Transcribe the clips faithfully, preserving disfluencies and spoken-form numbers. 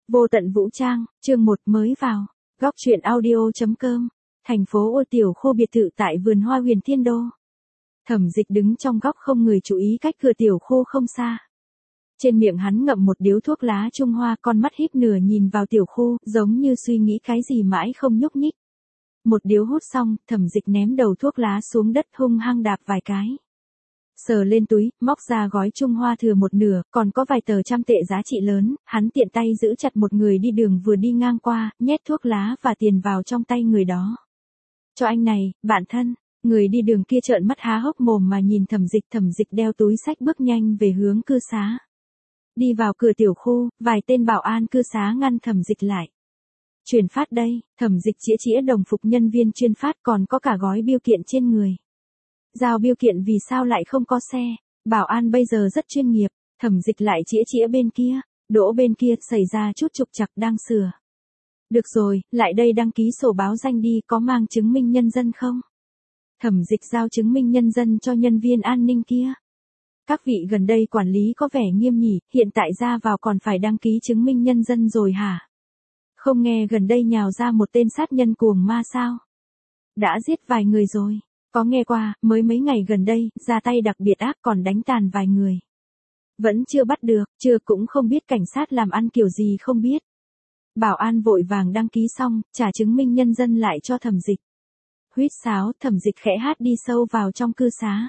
Vô tận vũ trang, chương một mới vào. Góc truyện audio.com. Thành phố Ô Tiểu Khô biệt thự tại vườn hoa Huyền Thiên Đô. Thẩm Dịch đứng trong góc không người chú ý cách cửa Tiểu Khô không xa. Trên miệng hắn ngậm một điếu thuốc lá Trung Hoa, con mắt híp nửa nhìn vào Tiểu Khô, giống như suy nghĩ cái gì mãi không nhúc nhích. Một điếu hút xong, Thẩm Dịch ném đầu thuốc lá xuống đất hung hăng đạp vài cái. Sờ lên túi, móc ra gói Trung Hoa thừa một nửa, còn có vài tờ trăm tệ giá trị lớn, hắn tiện tay giữ chặt một người đi đường vừa đi ngang qua, nhét thuốc lá và tiền vào trong tay người đó. Cho anh này, bạn thân. Người đi đường kia trợn mắt há hốc mồm mà nhìn Thẩm Dịch. Thẩm Dịch đeo túi xách bước nhanh về hướng cư xá. Đi vào cửa Tiểu Khô, vài tên bảo an cư xá ngăn Thẩm Dịch lại. Chuyển phát đây. Thẩm Dịch chĩa chĩa đồng phục nhân viên chuyên phát, còn có cả gói bưu kiện trên người. Giao bưu kiện vì sao lại không có xe? Bảo an bây giờ rất chuyên nghiệp. Thẩm Dịch lại chĩa chĩa bên kia. Đỗ bên kia xảy ra chút trục trặc đang sửa. Được rồi, lại đây đăng ký sổ báo danh đi, có mang chứng minh nhân dân không? Thẩm Dịch giao chứng minh nhân dân cho nhân viên an ninh kia. Các vị gần đây quản lý có vẻ nghiêm nhỉ, hiện tại ra vào còn phải đăng ký chứng minh nhân dân rồi hả? Không nghe gần đây nhào ra một tên sát nhân cuồng ma sao? Đã giết vài người rồi. Có nghe qua, mới mấy ngày gần đây, ra tay đặc biệt ác còn đánh tàn vài người. Vẫn chưa bắt được, chưa cũng không biết cảnh sát làm ăn kiểu gì không biết. Bảo an vội vàng đăng ký xong, trả chứng minh nhân dân lại cho Thẩm Dịch. Huýt sáo, Thẩm Dịch khẽ hát đi sâu vào trong cư xá.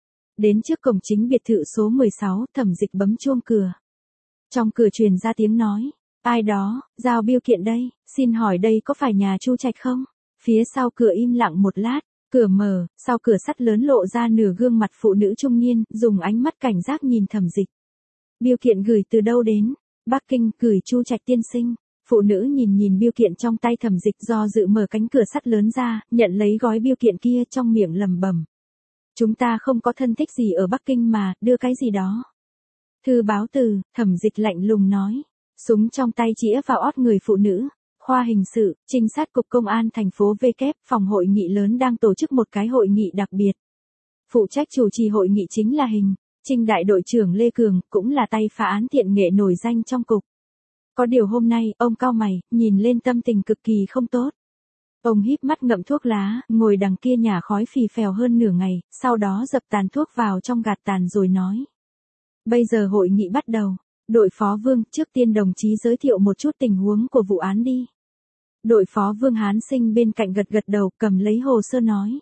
Đến trước cổng chính biệt thự số mười sáu, Thẩm Dịch bấm chuông cửa. Trong cửa truyền ra tiếng nói, ai đó, giao bưu kiện đây, xin hỏi đây có phải nhà Chu Trạch không? Phía sau cửa im lặng một lát. Cửa mở, sau cửa sắt lớn lộ ra nửa gương mặt phụ nữ trung niên, dùng ánh mắt cảnh giác nhìn Thẩm Dịch. Bưu kiện gửi từ đâu đến? Bắc Kinh, gửi Chu Trạch tiên sinh. Phụ nữ nhìn nhìn bưu kiện trong tay Thẩm Dịch, do dự mở cánh cửa sắt lớn ra, nhận lấy gói bưu kiện kia, trong miệng lẩm bẩm. Chúng ta không có thân thích gì ở Bắc Kinh mà, đưa cái gì đó. Thư báo từ, Thẩm Dịch lạnh lùng nói. Súng trong tay chĩa vào ót người phụ nữ. Khoa hình sự, trinh sát cục công an thành phố V kép, phòng hội nghị lớn đang tổ chức một cái hội nghị đặc biệt. Phụ trách chủ trì hội nghị chính là Hình, Trinh đại đội trưởng Lê Cường, cũng là tay phá án thiện nghệ nổi danh trong cục. Có điều hôm nay, ông cau mày, nhìn lên tâm tình cực kỳ không tốt. Ông híp mắt ngậm thuốc lá, ngồi đằng kia nhả khói phì phèo hơn nửa ngày, sau đó dập tàn thuốc vào trong gạt tàn rồi nói. Bây giờ hội nghị bắt đầu. Đội phó Vương, trước tiên đồng chí giới thiệu một chút tình huống của vụ án đi. Đội phó Vương Hán Sinh bên cạnh gật gật đầu, cầm lấy hồ sơ nói.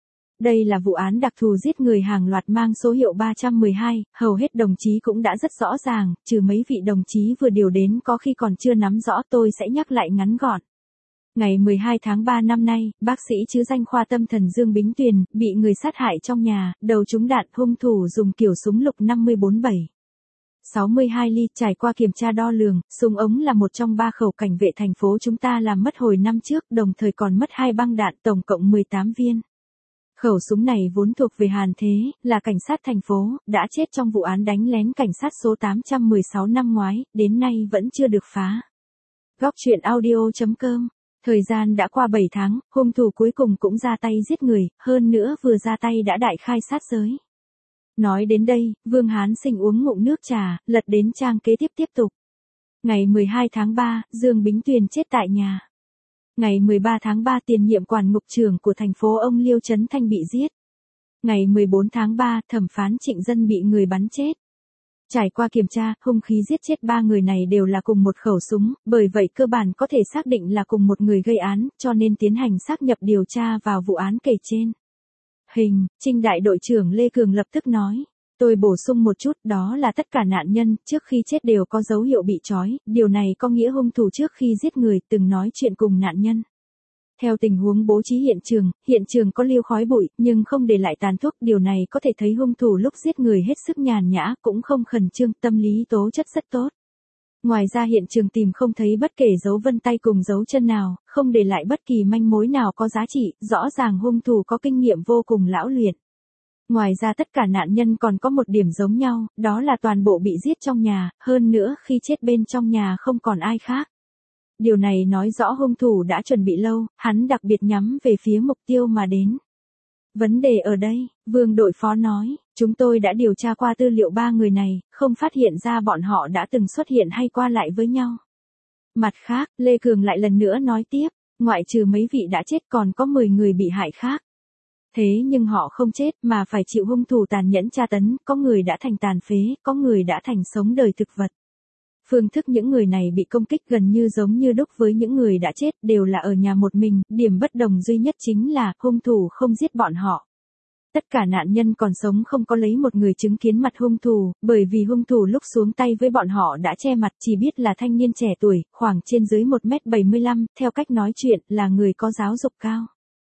Đây là vụ án đặc thù giết người hàng loạt mang số hiệu ba trăm mười hai, hầu hết đồng chí cũng đã rất rõ ràng, trừ mấy vị đồng chí vừa điều đến có khi còn chưa nắm rõ, tôi sẽ nhắc lại ngắn gọn. Ngày mười hai tháng ba năm nay, bác sĩ chứ danh khoa tâm thần Dương Bính Tuyền, bị người sát hại trong nhà, đầu trúng đạn, hung thủ dùng kiểu súng lục năm mươi bốn bảy. sáu mươi hai ly, trải qua kiểm tra đo lường, súng ống là một trong ba khẩu cảnh vệ thành phố chúng ta làm mất hồi năm trước, đồng thời còn mất hai băng đạn, tổng cộng mười tám viên. Khẩu súng này vốn thuộc về Hàn Thế, là cảnh sát thành phố, đã chết trong vụ án đánh lén cảnh sát số tám trăm mười sáu năm ngoái, đến nay vẫn chưa được phá. Góc truyện audio.com. Thời gian đã qua bảy tháng, hung thủ cuối cùng cũng ra tay giết người, hơn nữa vừa ra tay đã đại khai sát giới. Nói đến đây, Vương Hán Sinh uống ngụm nước trà, lật đến trang kế tiếp tiếp tục. Ngày mười hai tháng ba, Dương Bính Tuyền chết tại nhà. Ngày mười ba tháng ba, tiền nhiệm quản ngục trưởng của thành phố ông Liêu Trấn Thanh bị giết. Ngày mười bốn tháng ba, thẩm phán Trịnh Dân bị người bắn chết. Trải qua kiểm tra, hung khí giết chết ba người này đều là cùng một khẩu súng, bởi vậy cơ bản có thể xác định là cùng một người gây án, cho nên tiến hành xác nhập điều tra vào vụ án kể trên. Hình, Trinh đại đội trưởng Lê Cường lập tức nói. Tôi bổ sung một chút, đó là tất cả nạn nhân, trước khi chết đều có dấu hiệu bị trói, điều này có nghĩa hung thủ trước khi giết người từng nói chuyện cùng nạn nhân. Theo tình huống bố trí hiện trường, hiện trường có lưu khói bụi, nhưng không để lại tàn thuốc, điều này có thể thấy hung thủ lúc giết người hết sức nhàn nhã, cũng không khẩn trương, tâm lý tố chất rất tốt. Ngoài ra hiện trường tìm không thấy bất kể dấu vân tay cùng dấu chân nào, không để lại bất kỳ manh mối nào có giá trị, rõ ràng hung thủ có kinh nghiệm vô cùng lão luyện. Ngoài ra tất cả nạn nhân còn có một điểm giống nhau, đó là toàn bộ bị giết trong nhà, hơn nữa khi chết bên trong nhà không còn ai khác. Điều này nói rõ hung thủ đã chuẩn bị lâu, hắn đặc biệt nhắm về phía mục tiêu mà đến. Vấn đề ở đây, Vương đội phó nói, chúng tôi đã điều tra qua tư liệu ba người này, không phát hiện ra bọn họ đã từng xuất hiện hay qua lại với nhau. Mặt khác, Lê Cường lại lần nữa nói tiếp, ngoại trừ mấy vị đã chết còn có mười người bị hại khác. Thế nhưng họ không chết mà phải chịu hung thủ tàn nhẫn tra tấn, có người đã thành tàn phế, có người đã thành sống đời thực vật. Phương thức những người này bị công kích gần như giống như đúc với những người đã chết, đều là ở nhà một mình, điểm bất đồng duy nhất chính là hung thủ không giết bọn họ. Tất cả nạn nhân còn sống không có lấy một người chứng kiến mặt hung thủ, bởi vì hung thủ lúc xuống tay với bọn họ đã che mặt, chỉ biết là thanh niên trẻ tuổi, khoảng trên dưới một mét bảy mươi lăm, theo cách nói chuyện là người có giáo dục cao.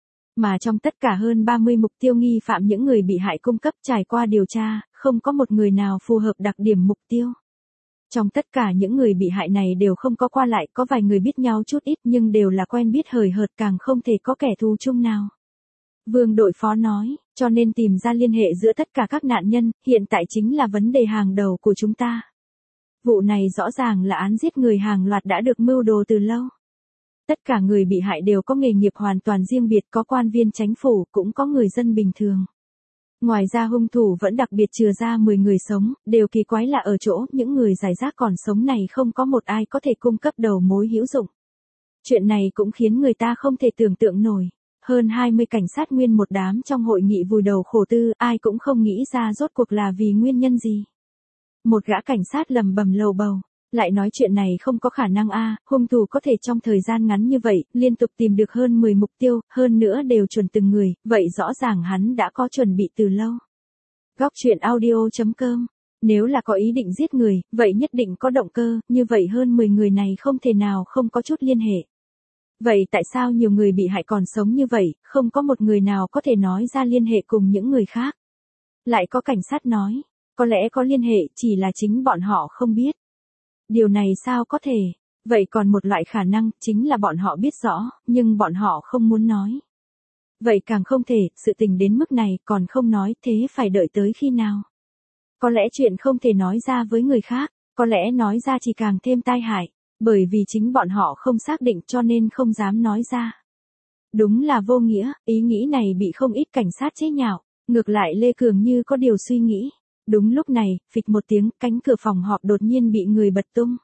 Mà trong tất cả hơn ba mươi mục tiêu nghi phạm những người bị hại cung cấp trải qua điều tra, không có một người nào phù hợp đặc điểm mục tiêu. Trong tất cả những người bị hại này đều không có qua lại, có vài người biết nhau chút ít nhưng đều là quen biết hời hợt, càng không thể có kẻ thù chung nào. Vương đội phó nói, cho nên tìm ra liên hệ giữa tất cả các nạn nhân, hiện tại chính là vấn đề hàng đầu của chúng ta. Vụ này rõ ràng là án giết người hàng loạt đã được mưu đồ từ lâu. Tất cả người bị hại đều có nghề nghiệp hoàn toàn riêng biệt, có quan viên chính phủ, cũng có người dân bình thường. Ngoài ra hung thủ vẫn đặc biệt chừa ra mười người sống, đều kỳ quái là ở chỗ những người giải rác còn sống này không có một ai có thể cung cấp đầu mối hữu dụng. Chuyện này cũng khiến người ta không thể tưởng tượng nổi. Hơn hai mươi cảnh sát nguyên một đám trong hội nghị vùi đầu khổ tư, ai cũng không nghĩ ra rốt cuộc là vì nguyên nhân gì. Một gã cảnh sát lầm bầm lầu bầu, lại nói chuyện này không có khả năng a, hung thủ có thể trong thời gian ngắn như vậy, liên tục tìm được hơn mười mục tiêu, hơn nữa đều chuẩn từng người, vậy rõ ràng hắn đã có chuẩn bị từ lâu. Góc truyện audio chấm com. Nếu là có ý định giết người, vậy nhất định có động cơ, như vậy hơn mười người này không thể nào không có chút liên hệ. Vậy tại sao nhiều người bị hại còn sống như vậy, không có một người nào có thể nói ra liên hệ cùng những người khác? Lại có cảnh sát nói, có lẽ có liên hệ, chỉ là chính bọn họ không biết. Điều này sao có thể? Vậy còn một loại khả năng, chính là bọn họ biết rõ, nhưng bọn họ không muốn nói. Vậy càng không thể, sự tình đến mức này còn không nói, thế phải đợi tới khi nào? Có lẽ chuyện không thể nói ra với người khác, có lẽ nói ra chỉ càng thêm tai hại. Bởi vì chính bọn họ không xác định cho nên không dám nói ra. Đúng là vô nghĩa, ý nghĩ này bị không ít cảnh sát chế nhạo, ngược lại Lê Cường như có điều suy nghĩ. Đúng lúc này, phịch một tiếng, cánh cửa phòng họp đột nhiên bị người bật tung.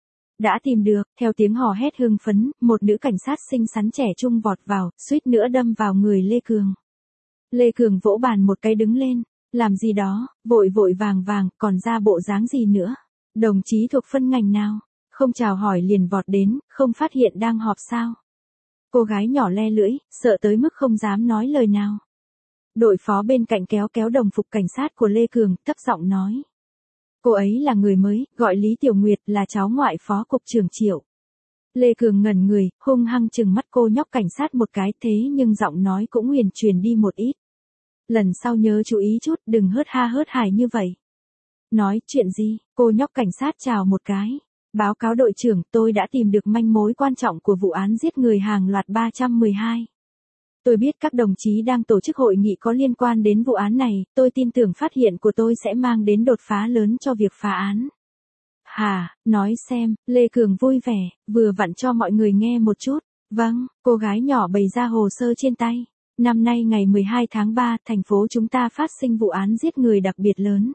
Đã tìm được, theo tiếng hò hét hưng phấn, một nữ cảnh sát xinh xắn trẻ trung vọt vào, suýt nữa đâm vào người Lê Cường. Lê Cường vỗ bàn một cái đứng lên, làm gì đó, vội vội vàng vàng, còn ra bộ dáng gì nữa. Đồng chí thuộc phân ngành nào? Không chào hỏi liền vọt đến, không phát hiện đang họp sao. Cô gái nhỏ le lưỡi, sợ tới mức không dám nói lời nào. Đội phó bên cạnh kéo kéo đồng phục cảnh sát của Lê Cường, thấp giọng nói. Cô ấy là người mới, gọi Lý Tiểu Nguyệt, là cháu ngoại phó cục trưởng Triệu. Lê Cường ngẩn người, hung hăng trừng mắt cô nhóc cảnh sát một cái, thế nhưng giọng nói cũng huyền truyền đi một ít. Lần sau nhớ chú ý chút, đừng hớt ha hớt hải như vậy. Nói chuyện gì, cô nhóc cảnh sát chào một cái. Báo cáo đội trưởng, tôi đã tìm được manh mối quan trọng của vụ án giết người hàng loạt ba trăm mười hai. Tôi biết các đồng chí đang tổ chức hội nghị có liên quan đến vụ án này, tôi tin tưởng phát hiện của tôi sẽ mang đến đột phá lớn cho việc phá án. Hà, nói xem, Lê Cường vui vẻ, vừa vặn cho mọi người nghe một chút. Vâng, cô gái nhỏ bày ra hồ sơ trên tay. Năm nay ngày mười hai tháng ba, thành phố chúng ta phát sinh vụ án giết người đặc biệt lớn.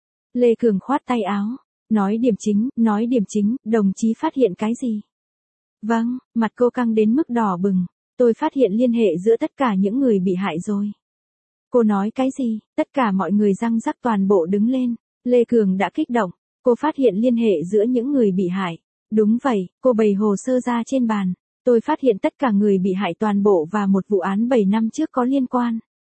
Lê Cường khoát tay áo. Nói điểm chính, nói điểm chính, đồng chí phát hiện cái gì? Vâng, mặt cô căng đến mức đỏ bừng. Tôi phát hiện liên hệ giữa tất cả những người bị hại rồi. Cô nói cái gì? Tất cả mọi người răng rắc toàn bộ đứng lên. Lê Cường đã kích động. Cô phát hiện liên hệ giữa những người bị hại. Đúng vậy, cô bày hồ sơ ra trên bàn. Tôi phát hiện tất cả người bị hại toàn bộ và một vụ án bảy năm trước có liên quan.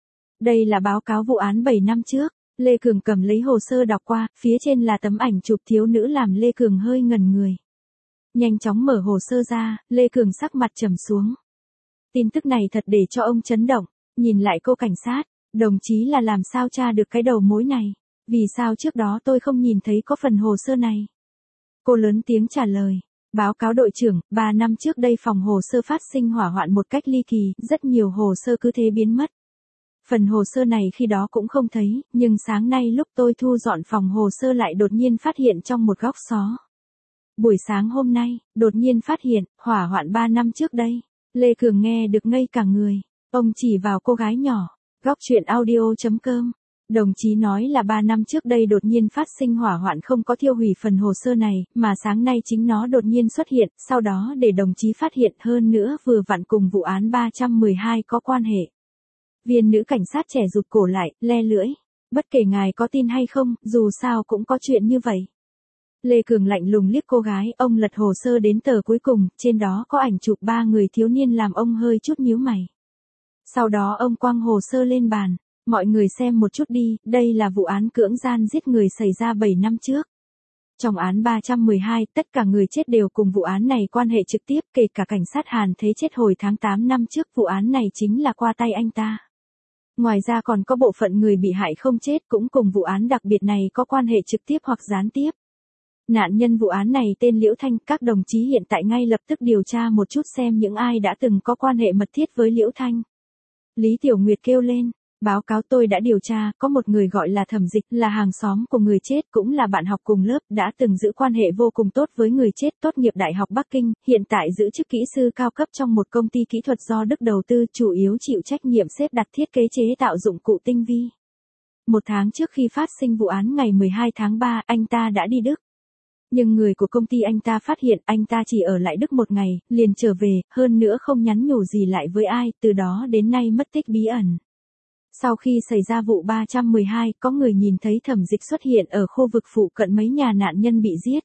Đây là báo cáo vụ án bảy năm trước. Lê Cường cầm lấy hồ sơ đọc qua, phía trên là tấm ảnh chụp thiếu nữ làm Lê Cường hơi ngẩn người. Nhanh chóng mở hồ sơ ra, Lê Cường sắc mặt trầm xuống. Tin tức này thật để cho ông chấn động, nhìn lại cô cảnh sát, đồng chí là làm sao tra được cái đầu mối này, vì sao trước đó tôi không nhìn thấy có phần hồ sơ này. Cô lớn tiếng trả lời, báo cáo đội trưởng, ba năm trước đây phòng hồ sơ phát sinh hỏa hoạn một cách ly kỳ, rất nhiều hồ sơ cứ thế biến mất. Phần hồ sơ này khi đó cũng không thấy, nhưng sáng nay lúc tôi thu dọn phòng hồ sơ lại đột nhiên phát hiện trong một góc xó. Buổi sáng hôm nay, đột nhiên phát hiện, hỏa hoạn ba năm trước đây. Lê Cường nghe được ngây cả người, ông chỉ vào cô gái nhỏ. Góc truyện audio chấm com Đồng chí nói là ba năm trước đây đột nhiên phát sinh hỏa hoạn không có thiêu hủy phần hồ sơ này, mà sáng nay chính nó đột nhiên xuất hiện, sau đó để đồng chí phát hiện hơn nữa vừa vặn cùng vụ án ba trăm mười hai có quan hệ. Viên nữ cảnh sát trẻ rụt cổ lại, le lưỡi. Bất kể ngài có tin hay không, dù sao cũng có chuyện như vậy. Lê Cường lạnh lùng liếc cô gái, ông lật hồ sơ đến tờ cuối cùng, trên đó có ảnh chụp ba người thiếu niên làm ông hơi chút nhíu mày. Sau đó ông quăng hồ sơ lên bàn. Mọi người xem một chút đi, đây là vụ án cưỡng gian giết người xảy ra bảy năm trước. Trong án ba trăm mười hai, tất cả người chết đều cùng vụ án này quan hệ trực tiếp, kể cả cảnh sát Hàn Thế chết hồi tháng tám năm trước, vụ án này chính là qua tay anh ta. Ngoài ra còn có bộ phận người bị hại không chết cũng cùng vụ án đặc biệt này có quan hệ trực tiếp hoặc gián tiếp. Nạn nhân vụ án này tên Liễu Thanh, các đồng chí hiện tại ngay lập tức điều tra một chút xem những ai đã từng có quan hệ mật thiết với Liễu Thanh. Lý Tiểu Nguyệt kêu lên, báo cáo tôi đã điều tra, có một người gọi là Thẩm Dịch, là hàng xóm của người chết cũng là bạn học cùng lớp, đã từng giữ quan hệ vô cùng tốt với người chết, tốt nghiệp Đại học Bắc Kinh, hiện tại giữ chức kỹ sư cao cấp trong một công ty kỹ thuật do Đức đầu tư, chủ yếu chịu trách nhiệm xếp đặt thiết kế chế tạo dụng cụ tinh vi. Một tháng trước khi phát sinh vụ án ngày mười hai tháng ba, anh ta đã đi Đức. Nhưng người của công ty anh ta phát hiện anh ta chỉ ở lại Đức một ngày, liền trở về, hơn nữa không nhắn nhủ gì lại với ai, từ đó đến nay mất tích bí ẩn. Sau khi xảy ra vụ ba trăm mười hai, có người nhìn thấy Thẩm Dịch xuất hiện ở khu vực phụ cận mấy nhà nạn nhân bị giết.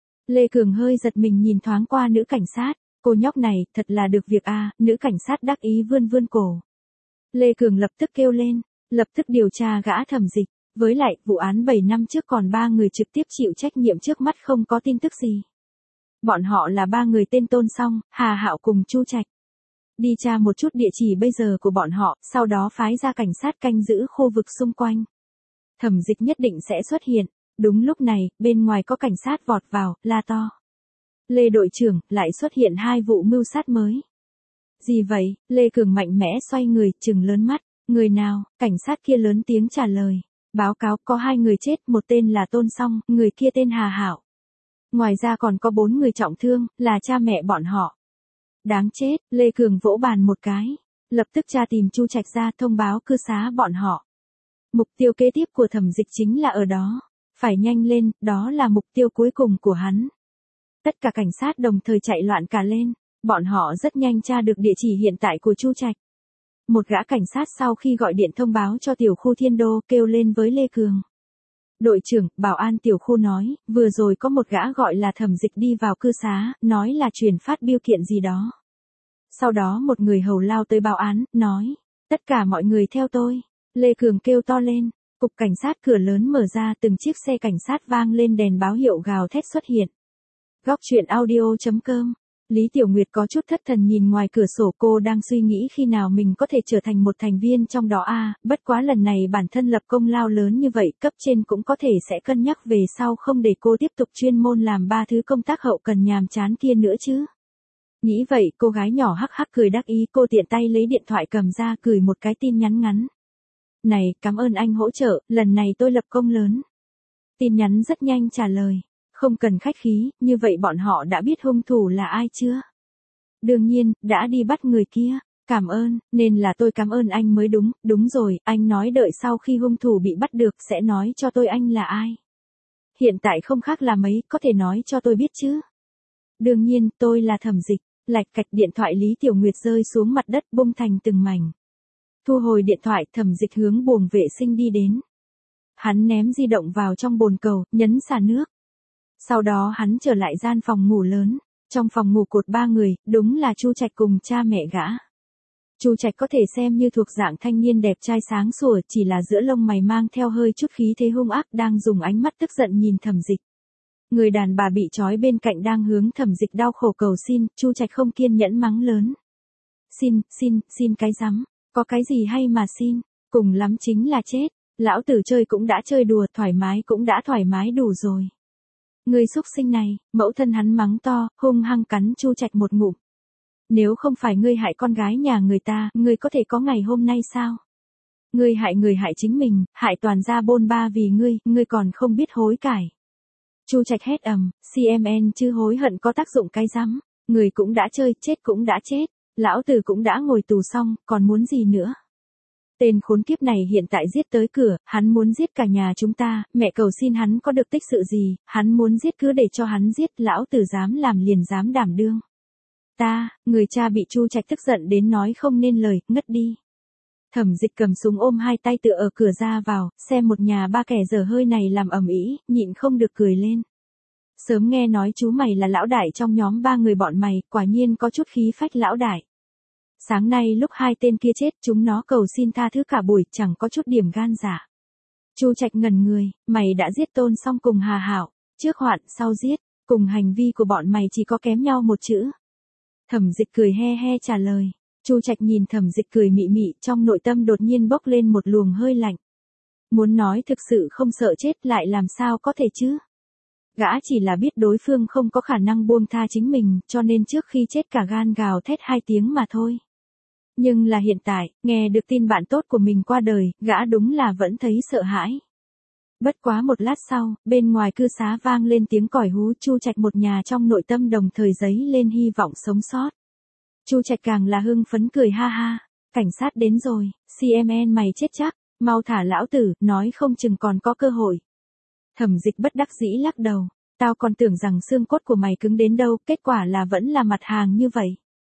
Lê Cường hơi giật mình nhìn thoáng qua nữ cảnh sát, cô nhóc này, thật là được việc a, nữ cảnh sát đắc ý vươn vươn cổ. Lê Cường lập tức kêu lên, lập tức điều tra gã Thẩm Dịch. Với lại, vụ án bảy năm trước còn ba người trực tiếp chịu trách nhiệm trước mắt không có tin tức gì. Bọn họ là ba người tên Tôn Song, Hà Hạo cùng Chu Trạch. Đi tra một chút địa chỉ bây giờ của bọn họ, sau đó phái ra cảnh sát canh giữ khu vực xung quanh. Thẩm Dịch nhất định sẽ xuất hiện. Đúng lúc này, bên ngoài có cảnh sát vọt vào, la to. Lê đội trưởng, lại xuất hiện hai vụ mưu sát mới. Gì vậy? Lê Cường mạnh mẽ xoay người, trừng lớn mắt. Người nào? Cảnh sát kia lớn tiếng trả lời. Báo cáo có hai người chết, một tên là Tôn Song, người kia tên Hà Hạo. Ngoài ra còn có bốn người trọng thương, là cha mẹ bọn họ. Đáng chết, Lê Cường vỗ bàn một cái. Lập tức tra tìm Chu Trạch ra thông báo cư xá bọn họ. Mục tiêu kế tiếp của Thẩm Dịch chính là ở đó. Phải nhanh lên, đó là mục tiêu cuối cùng của hắn. Tất cả cảnh sát đồng thời chạy loạn cả lên. Bọn họ rất nhanh tra được địa chỉ hiện tại của Chu Trạch. Một gã cảnh sát sau khi gọi điện thông báo cho tiểu khu Thiên Đô kêu lên với Lê Cường. Đội trưởng, bảo an tiểu khu nói, vừa rồi có một gã gọi là Thẩm Dịch đi vào cư xá, nói là truyền phát biêu kiện gì đó. Sau đó một người hầu lao tới báo án, nói, tất cả mọi người theo tôi. Lê Cường kêu to lên, cục cảnh sát cửa lớn mở ra, từng chiếc xe cảnh sát vang lên đèn báo hiệu gào thét xuất hiện. Góc truyện audio chấm com. Lý Tiểu Nguyệt có chút thất thần nhìn ngoài cửa sổ, cô đang suy nghĩ khi nào mình có thể trở thành một thành viên trong đó a, à, bất quá lần này bản thân lập công lao lớn như vậy, cấp trên cũng có thể sẽ cân nhắc về sau không để cô tiếp tục chuyên môn làm ba thứ công tác hậu cần nhàm chán kia nữa chứ. Nghĩ vậy, cô gái nhỏ hắc hắc cười đắc ý, cô tiện tay lấy điện thoại cầm ra gửi một cái tin nhắn ngắn. Này, cảm ơn anh hỗ trợ, lần này tôi lập công lớn. Tin nhắn rất nhanh trả lời. Không cần khách khí, như vậy bọn họ đã biết hung thủ là ai chưa? Đương nhiên, đã đi bắt người kia. Cảm ơn, nên là tôi cảm ơn anh mới đúng, đúng rồi, anh nói đợi sau khi hung thủ bị bắt được sẽ nói cho tôi anh là ai. Hiện tại không khác là mấy, có thể nói cho tôi biết chứ? Đương nhiên, tôi là Thẩm Dịch. Lạch cạch, điện thoại Lý Tiểu Nguyệt rơi xuống mặt đất bung thành từng mảnh. Thu hồi điện thoại, Thẩm Dịch hướng buồng vệ sinh đi đến. Hắn ném di động vào trong bồn cầu, nhấn xả nước. Sau đó hắn trở lại gian phòng ngủ lớn. Trong phòng ngủ cột ba người, đúng là Chu Trạch cùng cha mẹ gã. Chu Trạch có thể xem như thuộc dạng thanh niên đẹp trai sáng sủa, chỉ là giữa lông mày mang theo hơi chút khí thế hung ác, đang dùng ánh mắt tức giận nhìn Thẩm Dịch. Người đàn bà bị trói bên cạnh đang hướng Thẩm Dịch đau khổ cầu xin, Chu Trạch không kiên nhẫn mắng lớn. Xin, xin, xin cái rắm, có cái gì hay mà xin, cùng lắm chính là chết, lão tử chơi cũng đã chơi đùa, thoải mái cũng đã thoải mái đủ rồi. Người xúc sinh này, mẫu thân hắn mắng to, hung hăng cắn Chu Trạch một ngụm. Nếu không phải ngươi hại con gái nhà người ta, ngươi có thể có ngày hôm nay sao? Ngươi hại người hại chính mình, hại toàn gia bôn ba vì ngươi, ngươi còn không biết hối cải. Chu Trạch hét ầm, xê em en chứ hối hận có tác dụng cái rắm, người cũng đã chơi, chết cũng đã chết, lão tử cũng đã ngồi tù xong, còn muốn gì nữa? Tên khốn kiếp này hiện tại giết tới cửa, hắn muốn giết cả nhà chúng ta, mẹ cầu xin hắn có được tích sự gì, hắn muốn giết cứ để cho hắn giết, lão tử dám làm liền dám đảm đương. Ta, người cha bị Chu Trạch tức giận đến nói không nên lời, ngất đi. Thẩm Dịch cầm súng ôm hai tay tựa ở cửa ra vào, xem một nhà ba kẻ dở hơi này làm ầm ĩ, nhịn không được cười lên. Sớm nghe nói chú mày là lão đại trong nhóm ba người bọn mày, quả nhiên có chút khí phách lão đại. Sáng nay lúc hai tên kia chết, chúng nó cầu xin tha thứ cả buổi, chẳng có chút điểm gan dạ. Chu Trạch ngẩn người, mày đã giết Tôn Song cùng Hà Hảo, trước hoạn sau giết, cùng hành vi của bọn mày chỉ có kém nhau một chữ. Thẩm Dịch cười he he trả lời. Chu Trạch nhìn Thẩm Dịch cười mị mị, trong nội tâm đột nhiên bốc lên một luồng hơi lạnh. Muốn nói thực sự không sợ chết lại làm sao có thể chứ? Gã chỉ là biết đối phương không có khả năng buông tha chính mình, cho nên trước khi chết cả gan gào thét hai tiếng mà thôi. Nhưng là hiện tại, nghe được tin bạn tốt của mình qua đời, gã đúng là vẫn thấy sợ hãi. Bất quá một lát sau, bên ngoài cư xá vang lên tiếng còi hú, Chu Trạch một nhà trong nội tâm đồng thời dấy lên hy vọng sống sót. Chu Trạch càng là hưng phấn cười ha ha, cảnh sát đến rồi, xê em en mày chết chắc, mau thả lão tử, nói không chừng còn có cơ hội. Thẩm Dịch bất đắc dĩ lắc đầu, tao còn tưởng rằng xương cốt của mày cứng đến đâu, kết quả là vẫn là mặt hàng như vậy.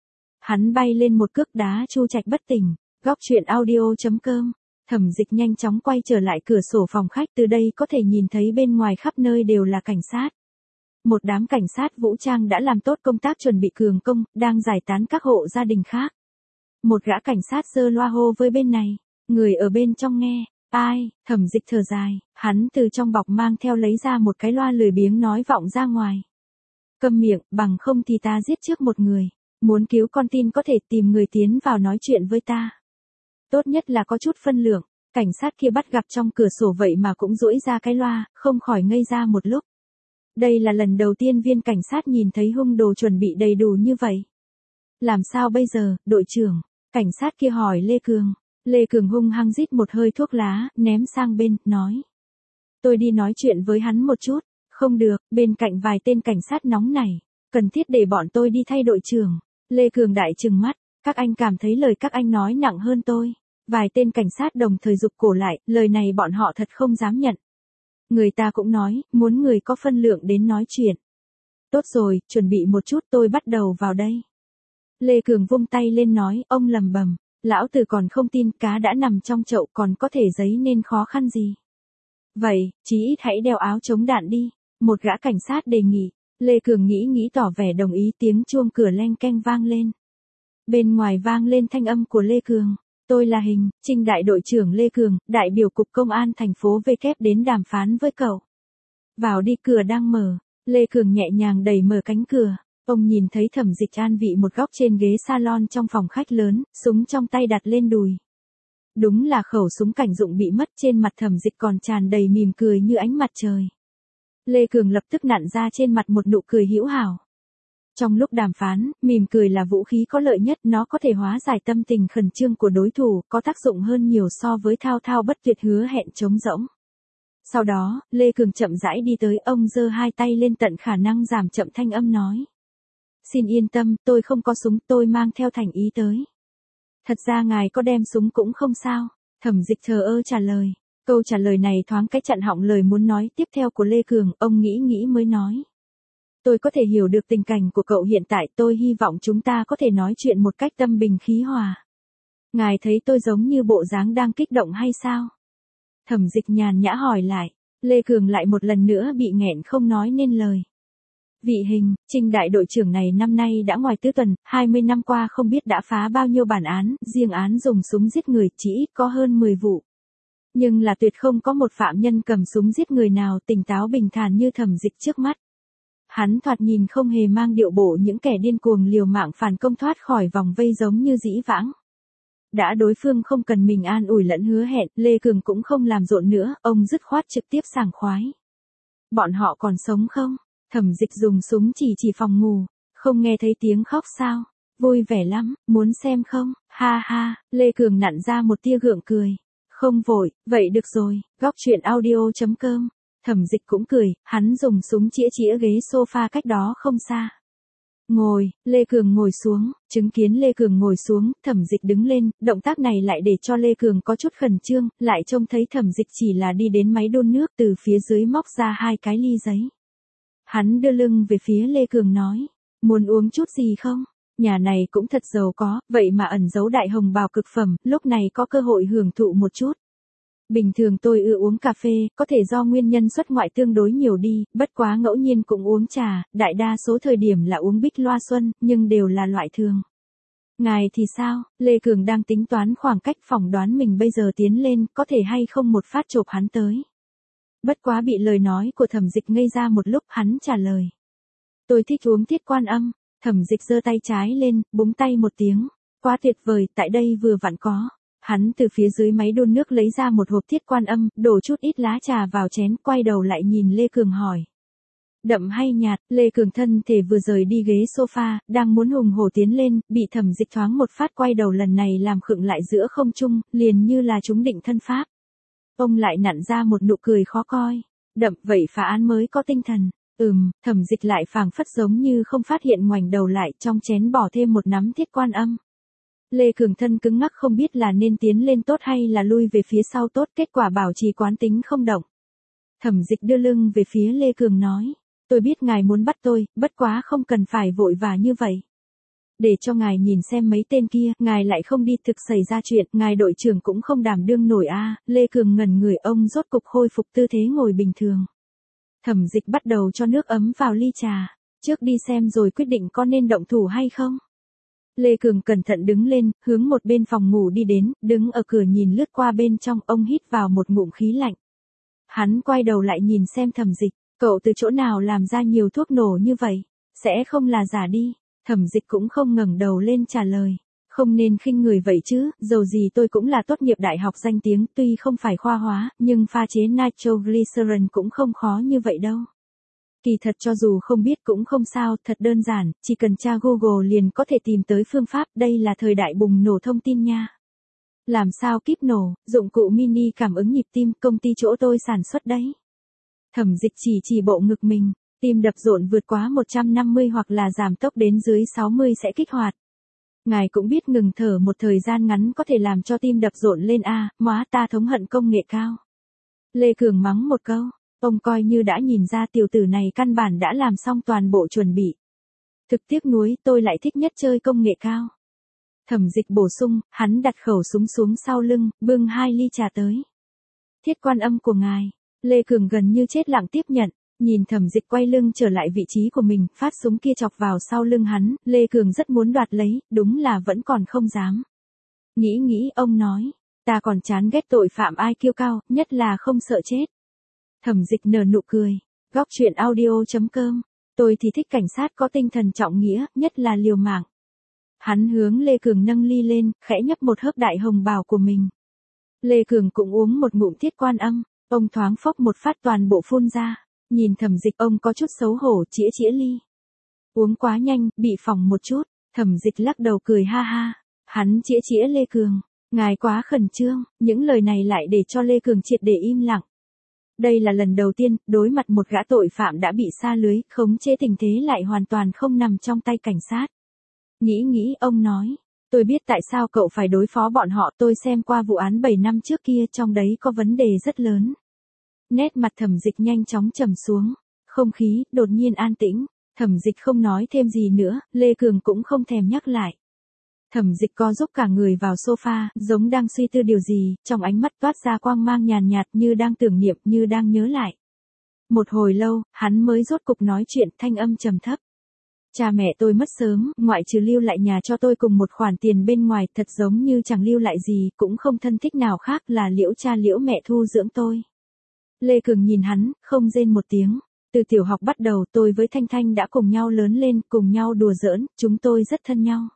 Hắn bay lên một cước đá Chu Trạch bất tỉnh, góc truyện audio chấm com. Thẩm Dịch nhanh chóng quay trở lại cửa sổ phòng khách, từ đây có thể nhìn thấy bên ngoài khắp nơi đều là cảnh sát. Một đám cảnh sát vũ trang đã làm tốt công tác chuẩn bị cường công, đang giải tán các hộ gia đình khác. Một gã cảnh sát giơ loa hô với bên này, người ở bên trong nghe, ai, Thẩm Dịch thở dài, hắn từ trong bọc mang theo lấy ra một cái loa lười biếng nói vọng ra ngoài. Câm miệng, bằng không thì ta giết trước một người, muốn cứu con tin có thể tìm người tiến vào nói chuyện với ta. Tốt nhất là có chút phân lượng, cảnh sát kia bắt gặp trong cửa sổ vậy mà cũng duỗi ra cái loa, không khỏi ngây ra một lúc. Đây là lần đầu tiên viên cảnh sát nhìn thấy hung đồ chuẩn bị đầy đủ như vậy. Làm sao bây giờ, đội trưởng? Cảnh sát kia hỏi Lê Cường. Lê Cường hung hăng rít một hơi thuốc lá, ném sang bên, nói. Tôi đi nói chuyện với hắn một chút. Không được, bên cạnh vài tên cảnh sát nóng này. Cần thiết để bọn tôi đi thay đội trưởng. Lê Cường đại trừng mắt. Các anh cảm thấy lời các anh nói nặng hơn tôi. Vài tên cảnh sát đồng thời giục cổ lại, lời này bọn họ thật không dám nhận. Người ta cũng nói, muốn người có phân lượng đến nói chuyện. Tốt rồi, chuẩn bị một chút tôi bắt đầu vào đây. Lê Cường vung tay lên nói, ông lầm bầm, lão tử còn không tin cá đã nằm trong chậu còn có thể giấy nên khó khăn gì. Vậy, chí ít hãy đeo áo chống đạn đi, một gã cảnh sát đề nghị. Lê Cường nghĩ nghĩ tỏ vẻ đồng ý, tiếng chuông cửa leng keng vang lên. Bên ngoài vang lên thanh âm của Lê Cường. Tôi là Hình, Trinh đại đội trưởng Lê Cường, đại biểu cục công an thành phố V kép đến đàm phán với cậu. Vào đi, cửa đang mở. Lê Cường nhẹ nhàng đẩy mở cánh cửa. Ông nhìn thấy Thẩm Dịch an vị một góc trên ghế salon trong phòng khách lớn, súng trong tay đặt lên đùi. Đúng là khẩu súng cảnh dụng bị mất, trên mặt Thẩm Dịch còn tràn đầy mỉm cười như ánh mặt trời. Lê Cường lập tức nặn ra trên mặt một nụ cười hữu hảo. Trong lúc đàm phán, mỉm cười là vũ khí có lợi nhất, nó có thể hóa giải tâm tình khẩn trương của đối thủ, có tác dụng hơn nhiều so với thao thao bất tuyệt hứa hẹn trống rỗng. Sau đó, Lê Cường chậm rãi đi tới, ông giơ hai tay lên tận khả năng giảm chậm thanh âm nói. Xin yên tâm, tôi không có súng, tôi mang theo thành ý tới. Thật ra ngài có đem súng cũng không sao. Thẩm Dịch thờ ơ trả lời. Câu trả lời này thoáng cái chặn họng lời muốn nói tiếp theo của Lê Cường, ông nghĩ nghĩ mới nói. Tôi có thể hiểu được tình cảnh của cậu hiện tại, tôi hy vọng chúng ta có thể nói chuyện một cách tâm bình khí hòa. Ngài thấy tôi giống như bộ dáng đang kích động hay sao? Thẩm Dịch nhàn nhã hỏi lại. Lê Cường lại một lần nữa bị nghẹn không nói nên lời. Vị Hình, Trinh đại đội trưởng này năm nay đã ngoài tứ tuần, hai mươi năm qua không biết đã phá bao nhiêu bản án, riêng án dùng súng giết người chỉ ít có hơn mười vụ. Nhưng là tuyệt không có một phạm nhân cầm súng giết người nào tỉnh táo bình thản như Thẩm Dịch trước mắt. Hắn thoạt nhìn không hề mang điệu bộ những kẻ điên cuồng liều mạng phản công thoát khỏi vòng vây giống như dĩ vãng. Đã đối phương không cần mình an ủi lẫn hứa hẹn, Lê Cường cũng không làm rộn nữa, ông dứt khoát trực tiếp sảng khoái. Bọn họ còn sống không? Thẩm Dịch dùng súng chỉ chỉ phòng ngủ, không nghe thấy tiếng khóc sao? Vui vẻ lắm, muốn xem không? Ha ha, Lê Cường nặn ra một tia gượng cười. Không vội, vậy được rồi, góc truyện audio chấm com. Thẩm Dịch cũng cười, hắn dùng súng chĩa chĩa ghế sofa cách đó không xa. Ngồi, Lê Cường ngồi xuống, chứng kiến Lê Cường ngồi xuống, Thẩm Dịch đứng lên, động tác này lại để cho Lê Cường có chút khẩn trương, lại trông thấy Thẩm Dịch chỉ là đi đến máy đun nước từ phía dưới móc ra hai cái ly giấy. Hắn đưa lưng về phía Lê Cường nói, muốn uống chút gì không? Nhà này cũng thật giàu có, vậy mà ẩn giấu đại hồng bào cực phẩm, lúc này có cơ hội hưởng thụ một chút. Bình thường tôi ưa uống cà phê, có thể do nguyên nhân xuất ngoại tương đối nhiều đi, bất quá ngẫu nhiên cũng uống trà, đại đa số thời điểm là uống bích loa xuân, nhưng đều là loại thường. Ngài thì sao? Lê Cường đang tính toán khoảng cách phỏng đoán mình bây giờ tiến lên, có thể hay không một phát chộp hắn tới. Bất quá bị lời nói của Thẩm Dịch ngây ra một lúc, hắn trả lời. Tôi thích uống Thiết Quan Âm. Thẩm Dịch giơ tay trái lên, búng tay một tiếng. Quá tuyệt vời, tại đây vừa vặn có. Hắn từ phía dưới máy đun nước lấy ra một hộp Thiết Quan Âm, đổ chút ít lá trà vào chén, quay đầu lại nhìn Lê Cường hỏi. Đậm hay nhạt? Lê Cường thân thể vừa rời đi ghế sofa, đang muốn hùng hổ tiến lên, bị Thẩm Dịch thoáng một phát quay đầu lần này làm khựng lại giữa không trung, liền như là trúng định thân pháp. Ông lại nặn ra một nụ cười khó coi. Đậm, vậy phá án mới có tinh thần. Ừm, Thẩm Dịch lại phảng phất giống như không phát hiện, ngoảnh đầu lại, trong chén bỏ thêm một nắm Thiết Quan Âm. Lê Cường thân cứng ngắc không biết là nên tiến lên tốt hay là lui về phía sau tốt, kết quả bảo trì quán tính không động. Thẩm Dịch đưa lưng về phía Lê Cường nói, tôi biết ngài muốn bắt tôi, bất quá không cần phải vội vã như vậy. Để cho ngài nhìn xem mấy tên kia, ngài lại không đi thực xảy ra chuyện, ngài đội trưởng cũng không đảm đương nổi a. À. Lê Cường ngẩn người, ông rốt cục khôi phục tư thế ngồi bình thường. Thẩm Dịch bắt đầu cho nước ấm vào ly trà, trước đi xem rồi quyết định có nên động thủ hay không. Lê Cường cẩn thận đứng lên, hướng một bên phòng ngủ đi đến, đứng ở cửa nhìn lướt qua bên trong, ông hít vào một ngụm khí lạnh. Hắn quay đầu lại nhìn xem Thẩm Dịch, cậu từ chỗ nào làm ra nhiều thuốc nổ như vậy, sẽ không là giả đi. Thẩm Dịch cũng không ngẩng đầu lên trả lời, không nên khinh người vậy chứ, dầu gì tôi cũng là tốt nghiệp đại học danh tiếng, tuy không phải khoa hóa, nhưng pha chế nitroglycerin cũng không khó như vậy đâu. Kỳ thật cho dù không biết cũng không sao, thật đơn giản, chỉ cần tra Google liền có thể tìm tới phương pháp, đây là thời đại bùng nổ thông tin nha. Làm sao kíp nổ, dụng cụ mini cảm ứng nhịp tim, công ty chỗ tôi sản xuất đấy. Thẩm Dịch chỉ chỉ bộ ngực mình, tim đập rộn vượt quá một trăm năm mươi hoặc là giảm tốc đến dưới sáu mươi sẽ kích hoạt. Ngài cũng biết ngừng thở một thời gian ngắn có thể làm cho tim đập rộn lên a, à, móa ta thống hận công nghệ cao. Lê Cường mắng một câu, ông coi như đã nhìn ra tiểu tử này căn bản đã làm xong toàn bộ chuẩn bị. Thực tiếc nuối, tôi lại thích nhất chơi công nghệ cao. Thẩm Dịch bổ sung, hắn đặt khẩu súng xuống sau lưng, bưng hai ly trà tới. Thiết Quan Âm của ngài. Lê Cường gần như chết lặng tiếp nhận, nhìn Thẩm Dịch quay lưng trở lại vị trí của mình, phát súng kia chọc vào sau lưng hắn, Lê Cường rất muốn đoạt lấy, đúng là vẫn còn không dám. Nghĩ nghĩ ông nói, ta còn chán ghét tội phạm ai kiêu cao, nhất là không sợ chết. Thẩm Dịch nở nụ cười, góc truyện audio chấm com, tôi thì thích cảnh sát có tinh thần trọng nghĩa, nhất là liều mạng. Hắn hướng Lê Cường nâng ly lên, khẽ nhấp một hớp đại hồng bào của mình. Lê Cường cũng uống một ngụm Thiết Quan Âm, ông thoáng phốc một phát toàn bộ phun ra, nhìn Thẩm Dịch ông có chút xấu hổ chĩa chĩa ly. Uống quá nhanh, bị phỏng một chút, Thẩm Dịch lắc đầu cười ha ha, hắn chĩa chĩa Lê Cường, ngài quá khẩn trương, những lời này lại để cho Lê Cường triệt để im lặng. Đây là lần đầu tiên, đối mặt một gã tội phạm đã bị sa lưới, khống chế tình thế lại hoàn toàn không nằm trong tay cảnh sát. Nghĩ nghĩ ông nói, tôi biết tại sao cậu phải đối phó bọn họ, tôi xem qua vụ án bảy năm trước kia, trong đấy có vấn đề rất lớn. Nét mặt Thẩm Dịch nhanh chóng trầm xuống, không khí đột nhiên an tĩnh, Thẩm Dịch không nói thêm gì nữa, Lê Cường cũng không thèm nhắc lại. Thẩm Dịch co giúp cả người vào sofa, giống đang suy tư điều gì, trong ánh mắt toát ra quang mang nhàn nhạt như đang tưởng niệm, như đang nhớ lại. Một hồi lâu, hắn mới rốt cục nói chuyện, thanh âm trầm thấp. Cha mẹ tôi mất sớm, ngoại trừ lưu lại nhà cho tôi cùng một khoản tiền bên ngoài, thật giống như chẳng lưu lại gì, cũng không thân thích nào khác, là Liễu cha Liễu mẹ thu dưỡng tôi. Lê Cường nhìn hắn, không rên một tiếng. Từ tiểu học bắt đầu tôi với Thanh Thanh đã cùng nhau lớn lên, cùng nhau đùa giỡn, chúng tôi rất thân nhau.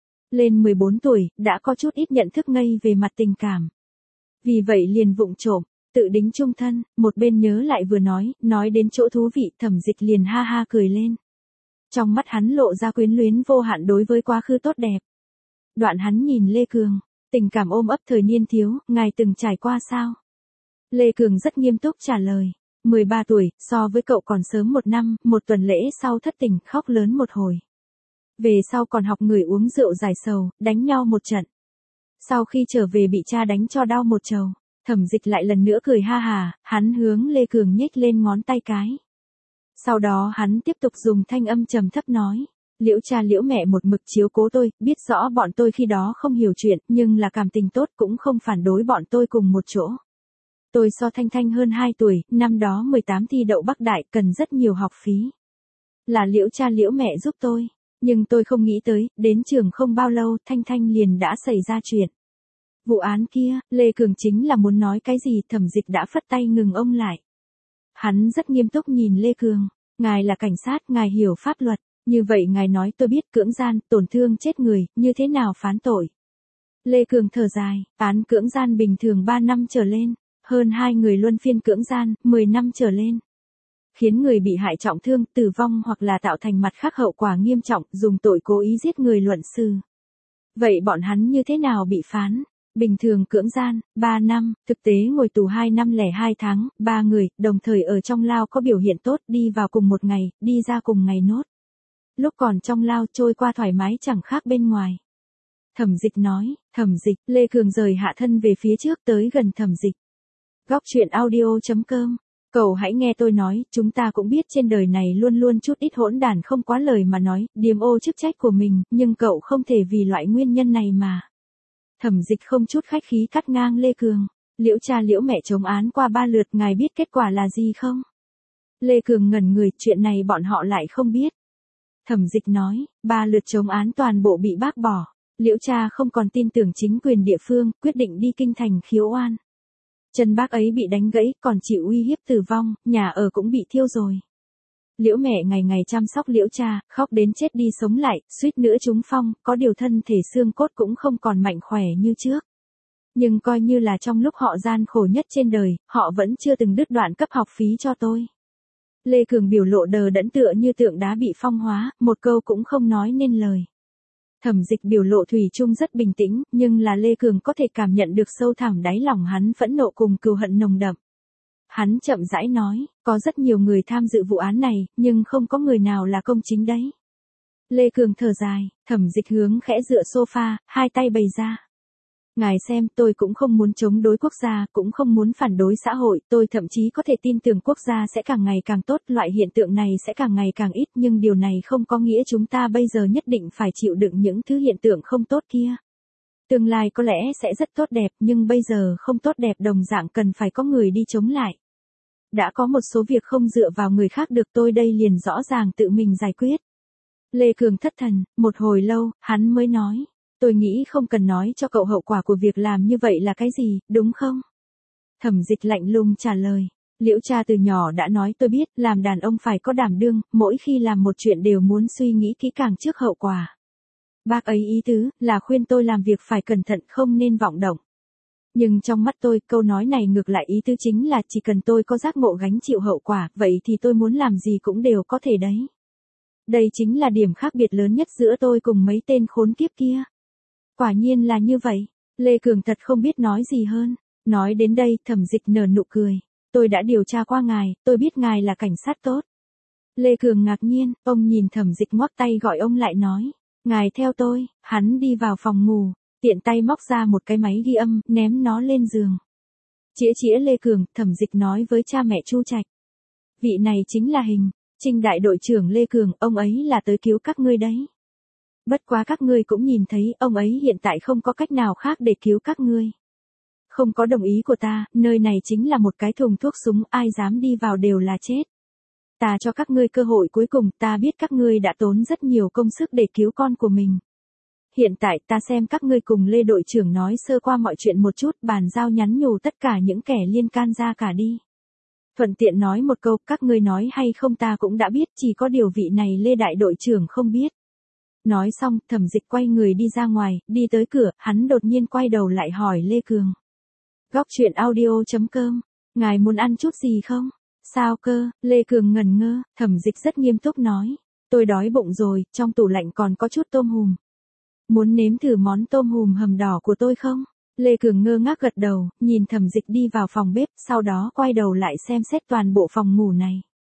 Lên mười bốn tuổi, đã có chút ít nhận thức ngây về mặt tình cảm. Vì vậy liền vụng trộm, tự đính chung thân, một bên nhớ lại vừa nói, nói đến chỗ thú vị, Thẩm Dịch liền ha ha cười lên. Trong mắt hắn lộ ra quyến luyến vô hạn đối với quá khứ tốt đẹp. Đoạn hắn nhìn Lê Cường, tình cảm ôm ấp thời niên thiếu, ngài từng trải qua sao? Lê Cường rất nghiêm túc trả lời, mười ba tuổi, so với cậu còn sớm một năm, một tuần lễ sau thất tình, khóc lớn một hồi. Về sau còn học người uống rượu giải sầu, đánh nhau một trận. Sau khi trở về bị cha đánh cho đau một trầu. Thẩm Dịch lại lần nữa cười ha hà, hắn hướng Lê Cường nhếch lên ngón tay cái. Sau đó hắn tiếp tục dùng thanh âm trầm thấp nói. Liễu cha liễu mẹ một mực chiếu cố tôi, biết rõ bọn tôi khi đó không hiểu chuyện, nhưng là cảm tình tốt cũng không phản đối bọn tôi cùng một chỗ. Tôi so Thanh Thanh hơn hai tuổi, năm đó mười tám thi đậu Bắc Đại, cần rất nhiều học phí. Là liễu cha liễu mẹ giúp tôi, nhưng tôi không nghĩ tới, đến trường không bao lâu, Thanh Thanh liền đã xảy ra chuyện. Vụ án kia, Lê Cường chính là muốn nói cái gì, Thẩm Dịch đã phất tay ngừng ông lại. Hắn rất nghiêm túc nhìn Lê Cường, ngài là cảnh sát, ngài hiểu pháp luật, như vậy ngài nói tôi biết cưỡng gian, tổn thương chết người, như thế nào phán tội. Lê Cường thở dài, án cưỡng gian bình thường ba năm trở lên, hơn hai người luân phiên cưỡng gian, mười năm trở lên. Khiến người bị hại trọng thương, tử vong hoặc là tạo thành mặt khác hậu quả nghiêm trọng, dùng tội cố ý giết người luận sư. Vậy bọn hắn như thế nào bị phán? Bình thường cưỡng gian, ba năm, thực tế ngồi tù hai năm lẻ hai tháng, ba người, đồng thời ở trong lao có biểu hiện tốt, đi vào cùng một ngày, đi ra cùng ngày nốt. Lúc còn trong lao trôi qua thoải mái chẳng khác bên ngoài. Thẩm Dịch nói, Thẩm Dịch, Lê Cường rời hạ thân về phía trước tới gần Thẩm Dịch. Góc truyện audio chấm com. Cậu hãy nghe tôi nói, chúng ta cũng biết trên đời này luôn luôn chút ít hỗn đản không quá lời mà nói, điềm ô chức trách của mình, nhưng cậu không thể vì loại nguyên nhân này mà. Thẩm Dịch không chút khách khí cắt ngang Lê Cường. Liễu cha liễu mẹ chống án qua ba lượt, ngài biết kết quả là gì không? Lê Cường ngẩn người, chuyện này bọn họ lại không biết. Thẩm Dịch nói, ba lượt chống án toàn bộ bị bác bỏ. Liễu cha không còn tin tưởng chính quyền địa phương, quyết định đi kinh thành khiếu oan. Chân bác ấy bị đánh gãy, còn chịu uy hiếp tử vong, nhà ở cũng bị thiêu rồi. Liễu mẹ ngày ngày chăm sóc liễu cha, khóc đến chết đi sống lại, suýt nữa trúng phong, có điều thân thể xương cốt cũng không còn mạnh khỏe như trước. Nhưng coi như là trong lúc họ gian khổ nhất trên đời, họ vẫn chưa từng đứt đoạn cấp học phí cho tôi. Lê Cường biểu lộ đờ đẫn tựa như tượng đá bị phong hóa, một câu cũng không nói nên lời. Thẩm Dịch biểu lộ thủy chung rất bình tĩnh, nhưng là Lê Cường có thể cảm nhận được sâu thẳm đáy lòng hắn phẫn nộ cùng cừu hận nồng đậm. Hắn chậm rãi nói, có rất nhiều người tham dự vụ án này, nhưng không có người nào là công chính đấy. Lê Cường thở dài, Thẩm Dịch hướng khẽ dựa sofa, hai tay bày ra. Ngài xem, tôi cũng không muốn chống đối quốc gia, cũng không muốn phản đối xã hội, tôi thậm chí có thể tin tưởng quốc gia sẽ càng ngày càng tốt, loại hiện tượng này sẽ càng ngày càng ít, nhưng điều này không có nghĩa chúng ta bây giờ nhất định phải chịu đựng những thứ hiện tượng không tốt kia. Tương lai có lẽ sẽ rất tốt đẹp, nhưng bây giờ không tốt đẹp đồng dạng cần phải có người đi chống lại. Đã có một số việc không dựa vào người khác được, tôi đây liền rõ ràng tự mình giải quyết. Lê Cường thất thần, một hồi lâu, hắn mới nói. Tôi nghĩ không cần nói cho cậu hậu quả của việc làm như vậy là cái gì, đúng không? Thẩm Dịch lạnh lùng trả lời. Liễu cha từ nhỏ đã nói tôi biết, làm đàn ông phải có đảm đương, mỗi khi làm một chuyện đều muốn suy nghĩ kỹ càng trước hậu quả. Bác ấy ý tứ, là khuyên tôi làm việc phải cẩn thận không nên vọng động. Nhưng trong mắt tôi, câu nói này ngược lại ý tứ chính là chỉ cần tôi có giác ngộ gánh chịu hậu quả, vậy thì tôi muốn làm gì cũng đều có thể đấy. Đây chính là điểm khác biệt lớn nhất giữa tôi cùng mấy tên khốn kiếp kia. Quả nhiên là như vậy. Lê Cường thật không biết nói gì hơn. Nói đến đây, Thẩm Dịch nở nụ cười. Tôi đã điều tra qua ngài, tôi biết ngài là cảnh sát tốt. Lê Cường ngạc nhiên, ông nhìn Thẩm Dịch ngoắc tay gọi ông lại nói. Ngài theo tôi, hắn đi vào phòng ngủ, tiện tay móc ra một cái máy ghi âm, ném nó lên giường. Chĩa chĩa Lê Cường, Thẩm Dịch nói với cha mẹ Chu Trạch. Vị này chính là Hình, Trinh đại đội trưởng Lê Cường, ông ấy là tới cứu các ngươi đấy. Bất quá các ngươi cũng nhìn thấy, ông ấy hiện tại không có cách nào khác để cứu các ngươi. Không có đồng ý của ta, nơi này chính là một cái thùng thuốc súng, ai dám đi vào đều là chết. Ta cho các ngươi cơ hội cuối cùng, ta biết các ngươi đã tốn rất nhiều công sức để cứu con của mình. Hiện tại ta xem các ngươi cùng Lê đội trưởng nói sơ qua mọi chuyện một chút, bàn giao nhắn nhủ tất cả những kẻ liên can ra cả đi. Thuận tiện nói một câu, các ngươi nói hay không ta cũng đã biết, chỉ có điều vị này Lê đại đội trưởng không biết. Nói xong, Thẩm Dịch quay người đi ra ngoài, đi tới cửa, hắn đột nhiên quay đầu lại hỏi Lê Cường. Góc truyện audio chấm com, ngài muốn ăn chút gì không? Sao cơ? Lê Cường ngẩn ngơ, Thẩm Dịch rất nghiêm túc nói. Tôi đói bụng rồi, trong tủ lạnh còn có chút tôm hùm. Muốn nếm thử món tôm hùm hầm đỏ của tôi không? Lê Cường ngơ ngác gật đầu, nhìn Thẩm Dịch đi vào phòng bếp, sau đó quay đầu lại xem xét toàn bộ phòng ngủ này.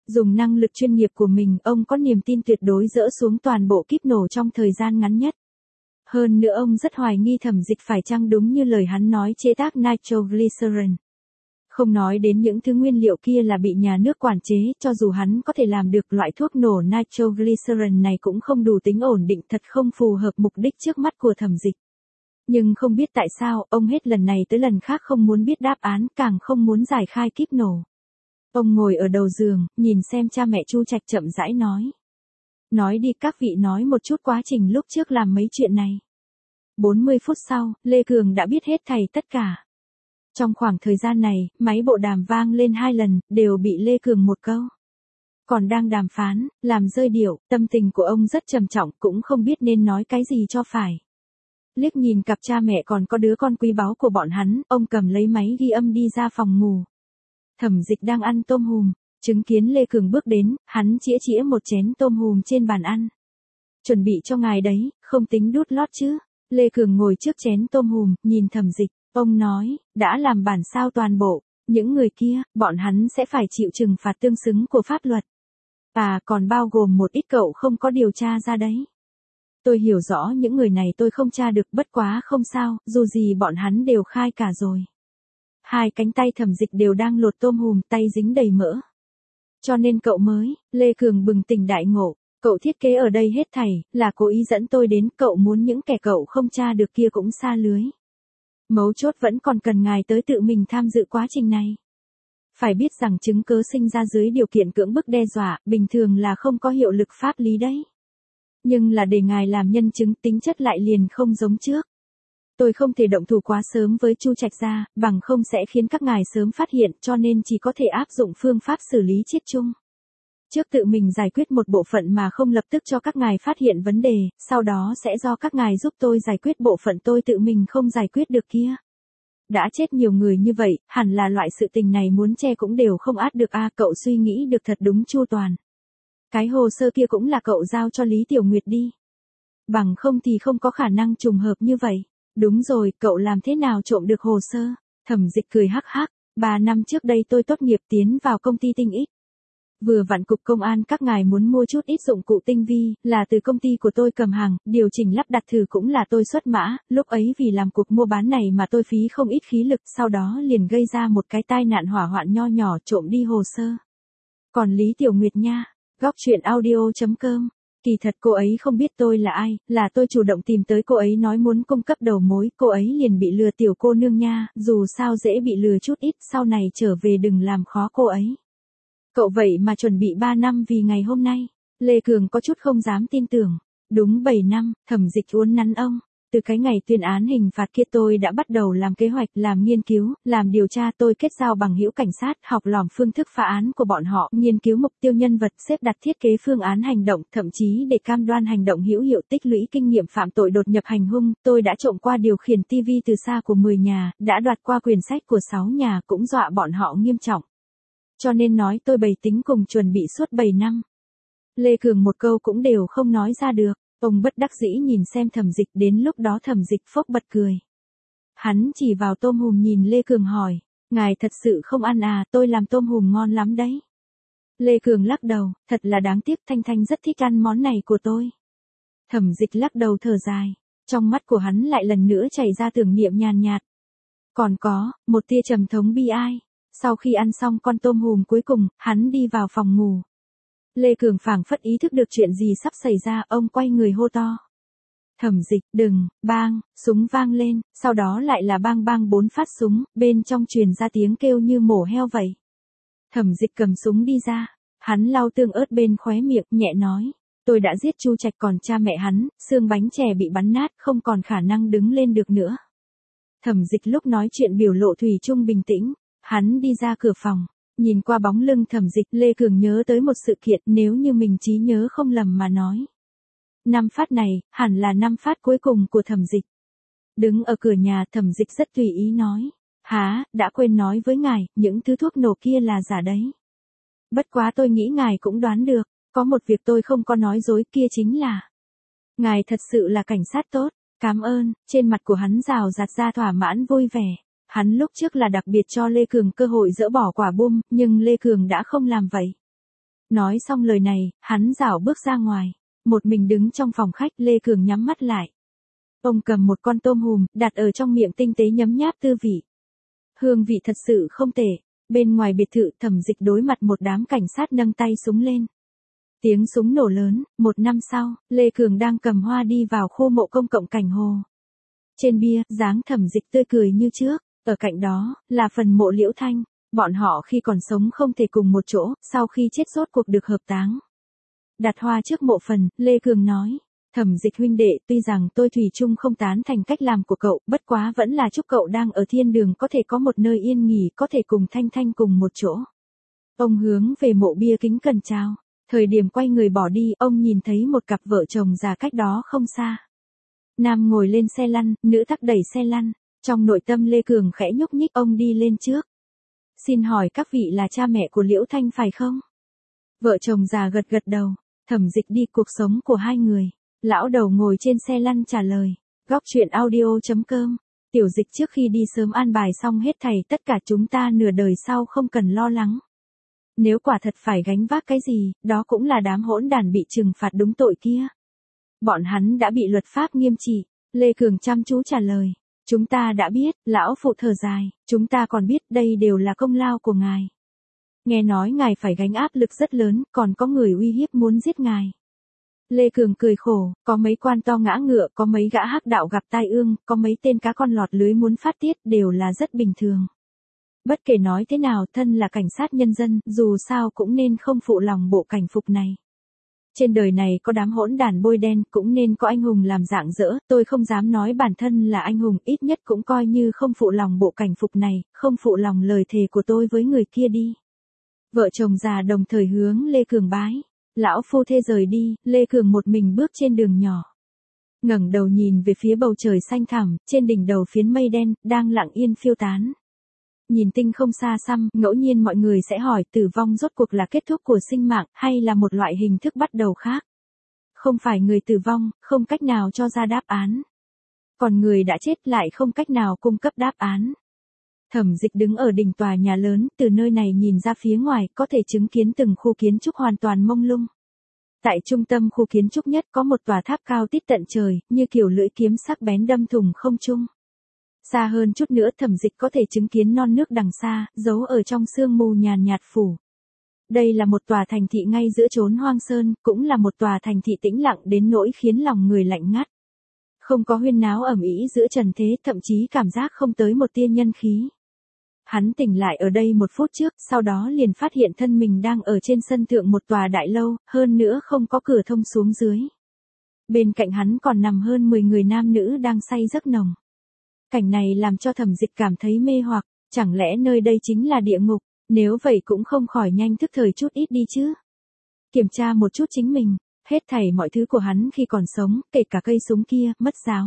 Dùng năng lực chuyên nghiệp của mình, ông có niềm tin tuyệt đối dỡ xuống toàn bộ kíp nổ trong thời gian ngắn nhất. Hơn nữa ông rất hoài nghi Thẩm Dịch phải chăng đúng như lời hắn nói chế tác nitroglycerin. Không nói đến những thứ nguyên liệu kia là bị nhà nước quản chế, cho dù hắn có thể làm được loại thuốc nổ nitroglycerin này cũng không đủ tính ổn định, thật không phù hợp mục đích trước mắt của Thẩm Dịch. Nhưng không biết tại sao, ông hết lần này tới lần khác không muốn biết đáp án, càng không muốn giải khai kíp nổ. Ông ngồi ở đầu giường, nhìn xem cha mẹ Chu Trạch chậm rãi nói. Nói đi các vị, nói một chút quá trình lúc trước làm mấy chuyện này. bốn mươi phút sau, Lê Cường đã biết hết thảy tất cả. Trong khoảng thời gian này, máy bộ đàm vang lên hai lần, đều bị Lê Cường một câu. Còn đang đàm phán, làm rơi điệu, tâm tình của ông rất trầm trọng, cũng không biết nên nói cái gì cho phải. Liếc nhìn cặp cha mẹ còn có đứa con quý báu của bọn hắn, ông cầm lấy máy ghi âm đi ra phòng ngủ. Thẩm Dịch đang ăn tôm hùm, chứng kiến Lê Cường bước đến, hắn chĩa chĩa một chén tôm hùm trên bàn ăn. Chuẩn bị cho ngài đấy, không tính đút lót chứ. Lê Cường ngồi trước chén tôm hùm, nhìn Thẩm Dịch, ông nói, đã làm bản sao toàn bộ, những người kia, bọn hắn sẽ phải chịu trừng phạt tương xứng của pháp luật. À, còn bao gồm một ít cậu không có điều tra ra đấy. Tôi hiểu rõ những người này tôi không tra được, bất quá không sao, dù gì bọn hắn đều khai cả rồi. Hai cánh tay Thẩm Dịch đều đang lột tôm hùm, tay dính đầy mỡ. Cho nên cậu mới, Lê Cường bừng tỉnh đại ngộ, cậu thiết kế ở đây hết thảy, là cố ý dẫn tôi đến, cậu muốn những kẻ cậu không tra được kia cũng sa lưới. Mấu chốt vẫn còn cần ngài tới tự mình tham dự quá trình này. Phải biết rằng chứng cớ sinh ra dưới điều kiện cưỡng bức đe dọa, bình thường là không có hiệu lực pháp lý đấy. Nhưng là để ngài làm nhân chứng, tính chất lại liền không giống trước. Tôi không thể động thủ quá sớm với Chu Trạch gia, bằng không sẽ khiến các ngài sớm phát hiện, cho nên chỉ có thể áp dụng phương pháp xử lý chiết chung. Trước tự mình giải quyết một bộ phận mà không lập tức cho các ngài phát hiện vấn đề, sau đó sẽ do các ngài giúp tôi giải quyết bộ phận tôi tự mình không giải quyết được kia. Đã chết nhiều người như vậy, hẳn là loại sự tình này muốn che cũng đều không át được a, cậu suy nghĩ được thật đúng chu toàn. Cái hồ sơ kia cũng là cậu giao cho Lý Tiểu Nguyệt đi. Bằng không thì không có khả năng trùng hợp như vậy. Đúng rồi, cậu làm thế nào trộm được hồ sơ? Thẩm Dịch cười hắc hắc, ba năm trước đây tôi tốt nghiệp tiến vào công ty Tinh X. Vừa vặn cục công an các ngài muốn mua chút ít dụng cụ tinh vi, là từ công ty của tôi cầm hàng, điều chỉnh lắp đặt thử cũng là tôi xuất mã, lúc ấy vì làm cuộc mua bán này mà tôi phí không ít khí lực, sau đó liền gây ra một cái tai nạn hỏa hoạn nho nhỏ, trộm đi hồ sơ. Còn Lý Tiểu Nguyệt nha, góc truyện audio chấm com. Kỳ thật cô ấy không biết tôi là ai, là tôi chủ động tìm tới cô ấy nói muốn cung cấp đầu mối, cô ấy liền bị lừa tiểu cô nương nha, dù sao dễ bị lừa chút ít, sau này trở về đừng làm khó cô ấy. Cậu vậy mà chuẩn bị ba năm vì ngày hôm nay. Lê Cường có chút không dám tin tưởng. Đúng bảy năm, Thẩm Dịch uốn nắn ông. Từ cái ngày tuyên án hình phạt kia tôi đã bắt đầu làm kế hoạch, làm nghiên cứu, làm điều tra, tôi kết giao bằng hữu cảnh sát, học lỏm phương thức phá án của bọn họ, nghiên cứu mục tiêu nhân vật, xếp đặt thiết kế phương án hành động, thậm chí để cam đoan hành động hữu hiệu, tích lũy kinh nghiệm phạm tội đột nhập hành hung, tôi đã trộm qua điều khiển ti vi từ xa của mười nhà, đã đoạt qua quyển sách của sáu nhà, cũng dọa bọn họ nghiêm trọng. Cho nên nói tôi bày tính cùng chuẩn bị suốt bảy năm. Lê Cường một câu cũng đều không nói ra được. Ông bất đắc dĩ nhìn xem Thẩm Dịch, đến lúc đó Thẩm Dịch phốc bật cười. Hắn chỉ vào tôm hùm nhìn Lê Cường hỏi, ngài thật sự không ăn à, tôi làm tôm hùm ngon lắm đấy. Lê Cường lắc đầu, thật là đáng tiếc, Thanh Thanh rất thích ăn món này của tôi. Thẩm Dịch lắc đầu thở dài, trong mắt của hắn lại lần nữa chảy ra tưởng niệm nhàn nhạt. Còn có, một tia trầm thống bi ai. Sau khi ăn xong con tôm hùm cuối cùng, hắn đi vào phòng ngủ. Lê Cường phảng phất ý thức được chuyện gì sắp xảy ra, ông quay người hô to. Thẩm Dịch, đừng, bang, súng vang lên, sau đó lại là bang bang bốn phát súng, bên trong truyền ra tiếng kêu như mổ heo vậy. Thẩm Dịch cầm súng đi ra, hắn lau tương ớt bên khóe miệng, nhẹ nói, tôi đã giết Chu Trạch, còn cha mẹ hắn, xương bánh chè bị bắn nát, không còn khả năng đứng lên được nữa. Thẩm Dịch lúc nói chuyện biểu lộ thủy chung bình tĩnh, hắn đi ra cửa phòng. Nhìn qua bóng lưng Thẩm Dịch, Lê Cường nhớ tới một sự kiện, nếu như mình trí nhớ không lầm mà nói. Năm phát này, hẳn là năm phát cuối cùng của Thẩm Dịch. Đứng ở cửa nhà, Thẩm Dịch rất tùy ý nói. Hả, đã quên nói với ngài, những thứ thuốc nổ kia là giả đấy. Bất quá tôi nghĩ ngài cũng đoán được, có một việc tôi không có nói dối, kia chính là. Ngài thật sự là cảnh sát tốt, cảm ơn, trên mặt của hắn rào rạt ra thỏa mãn vui vẻ. Hắn lúc trước là đặc biệt cho Lê Cường cơ hội dỡ bỏ quả bom, nhưng Lê Cường đã không làm vậy. Nói xong lời này, hắn rảo bước ra ngoài. Một mình đứng trong phòng khách, Lê Cường nhắm mắt lại. Ông cầm một con tôm hùm, đặt ở trong miệng tinh tế nhấm nháp tư vị. Hương vị thật sự không tệ. Bên ngoài biệt thự, Thẩm Dịch đối mặt một đám cảnh sát nâng tay súng lên. Tiếng súng nổ lớn, một năm sau, Lê Cường đang cầm hoa đi vào khu mộ công cộng Cảnh Hồ. Trên bia, dáng Thẩm Dịch tươi cười như trước, ở cạnh đó, là phần mộ Liễu Thanh. Bọn họ khi còn sống không thể cùng một chỗ, sau khi chết rốt cuộc được hợp táng. Đặt hoa trước mộ phần, Lê Cường nói, Thẩm Dịch huynh đệ, tuy rằng tôi thủy chung không tán thành cách làm của cậu, bất quá vẫn là chúc cậu đang ở thiên đường có thể có một nơi yên nghỉ, có thể cùng Thanh Thanh cùng một chỗ. Ông hướng về mộ bia kính cẩn chào. Thời điểm quay người bỏ đi, ông nhìn thấy một cặp vợ chồng già cách đó không xa. Nam ngồi lên xe lăn, nữ thắt đẩy xe lăn. Trong nội tâm Lê Cường khẽ nhúc nhích, ông đi lên trước. Xin hỏi các vị là cha mẹ của Liễu Thanh phải không? Vợ chồng già gật gật đầu. Thẩm Dịch đi cuộc sống của hai người. Lão đầu ngồi trên xe lăn trả lời. Góc truyện audio chấm com. Tiểu Dịch trước khi đi sớm an bài xong hết thảy, tất cả chúng ta nửa đời sau không cần lo lắng. Nếu quả thật phải gánh vác cái gì, đó cũng là đám hỗn đản bị trừng phạt đúng tội kia. Bọn hắn đã bị luật pháp nghiêm trị. Lê Cường chăm chú trả lời. Chúng ta đã biết, lão phụ thở dài, chúng ta còn biết đây đều là công lao của ngài. Nghe nói ngài phải gánh áp lực rất lớn, còn có người uy hiếp muốn giết ngài. Lê Cường cười khổ, có mấy quan to ngã ngựa, có mấy gã hắc đạo gặp tai ương, có mấy tên cá con lọt lưới muốn phát tiết, đều là rất bình thường. Bất kể nói thế nào, thân là cảnh sát nhân dân, dù sao cũng nên không phụ lòng bộ cảnh phục này. Trên đời này có đám hỗn đản bôi đen, cũng nên có anh hùng làm rạng rỡ, tôi không dám nói bản thân là anh hùng, ít nhất cũng coi như không phụ lòng bộ cảnh phục này, không phụ lòng lời thề của tôi với người kia đi. Vợ chồng già đồng thời hướng Lê Cường bái. Lão phu thê rời đi, Lê Cường một mình bước trên đường nhỏ. Ngẩng đầu nhìn về phía bầu trời xanh thẳm, trên đỉnh đầu phiến mây đen, đang lặng yên phiêu tán. Nhìn tinh không xa xăm, ngẫu nhiên mọi người sẽ hỏi tử vong rốt cuộc là kết thúc của sinh mạng, hay là một loại hình thức bắt đầu khác. Không phải người tử vong, không cách nào cho ra đáp án. Còn người đã chết lại không cách nào cung cấp đáp án. Thẩm Dịch đứng ở đỉnh tòa nhà lớn, từ nơi này nhìn ra phía ngoài, có thể chứng kiến từng khu kiến trúc hoàn toàn mông lung. Tại trung tâm khu kiến trúc nhất có một tòa tháp cao tít tận trời, như kiểu lưỡi kiếm sắc bén đâm thủng không trung. Xa hơn chút nữa Thẩm Dịch có thể chứng kiến non nước đằng xa, giấu ở trong sương mù nhàn nhạt phủ. Đây là một tòa thành thị ngay giữa chốn hoang sơn, cũng là một tòa thành thị tĩnh lặng đến nỗi khiến lòng người lạnh ngắt. Không có huyên náo ầm ĩ giữa trần thế, thậm chí cảm giác không tới một tia nhân khí. Hắn tỉnh lại ở đây một phút trước, sau đó liền phát hiện thân mình đang ở trên sân thượng một tòa đại lâu, hơn nữa không có cửa thông xuống dưới. Bên cạnh hắn còn nằm hơn mười người nam nữ đang say giấc nồng. Cảnh này làm cho Thẩm Dịch cảm thấy mê hoặc, chẳng lẽ nơi đây chính là địa ngục, nếu vậy cũng không khỏi nhanh thức thời chút ít đi chứ. Kiểm tra một chút chính mình, hết thảy mọi thứ của hắn khi còn sống, kể cả cây súng kia, mất giáo.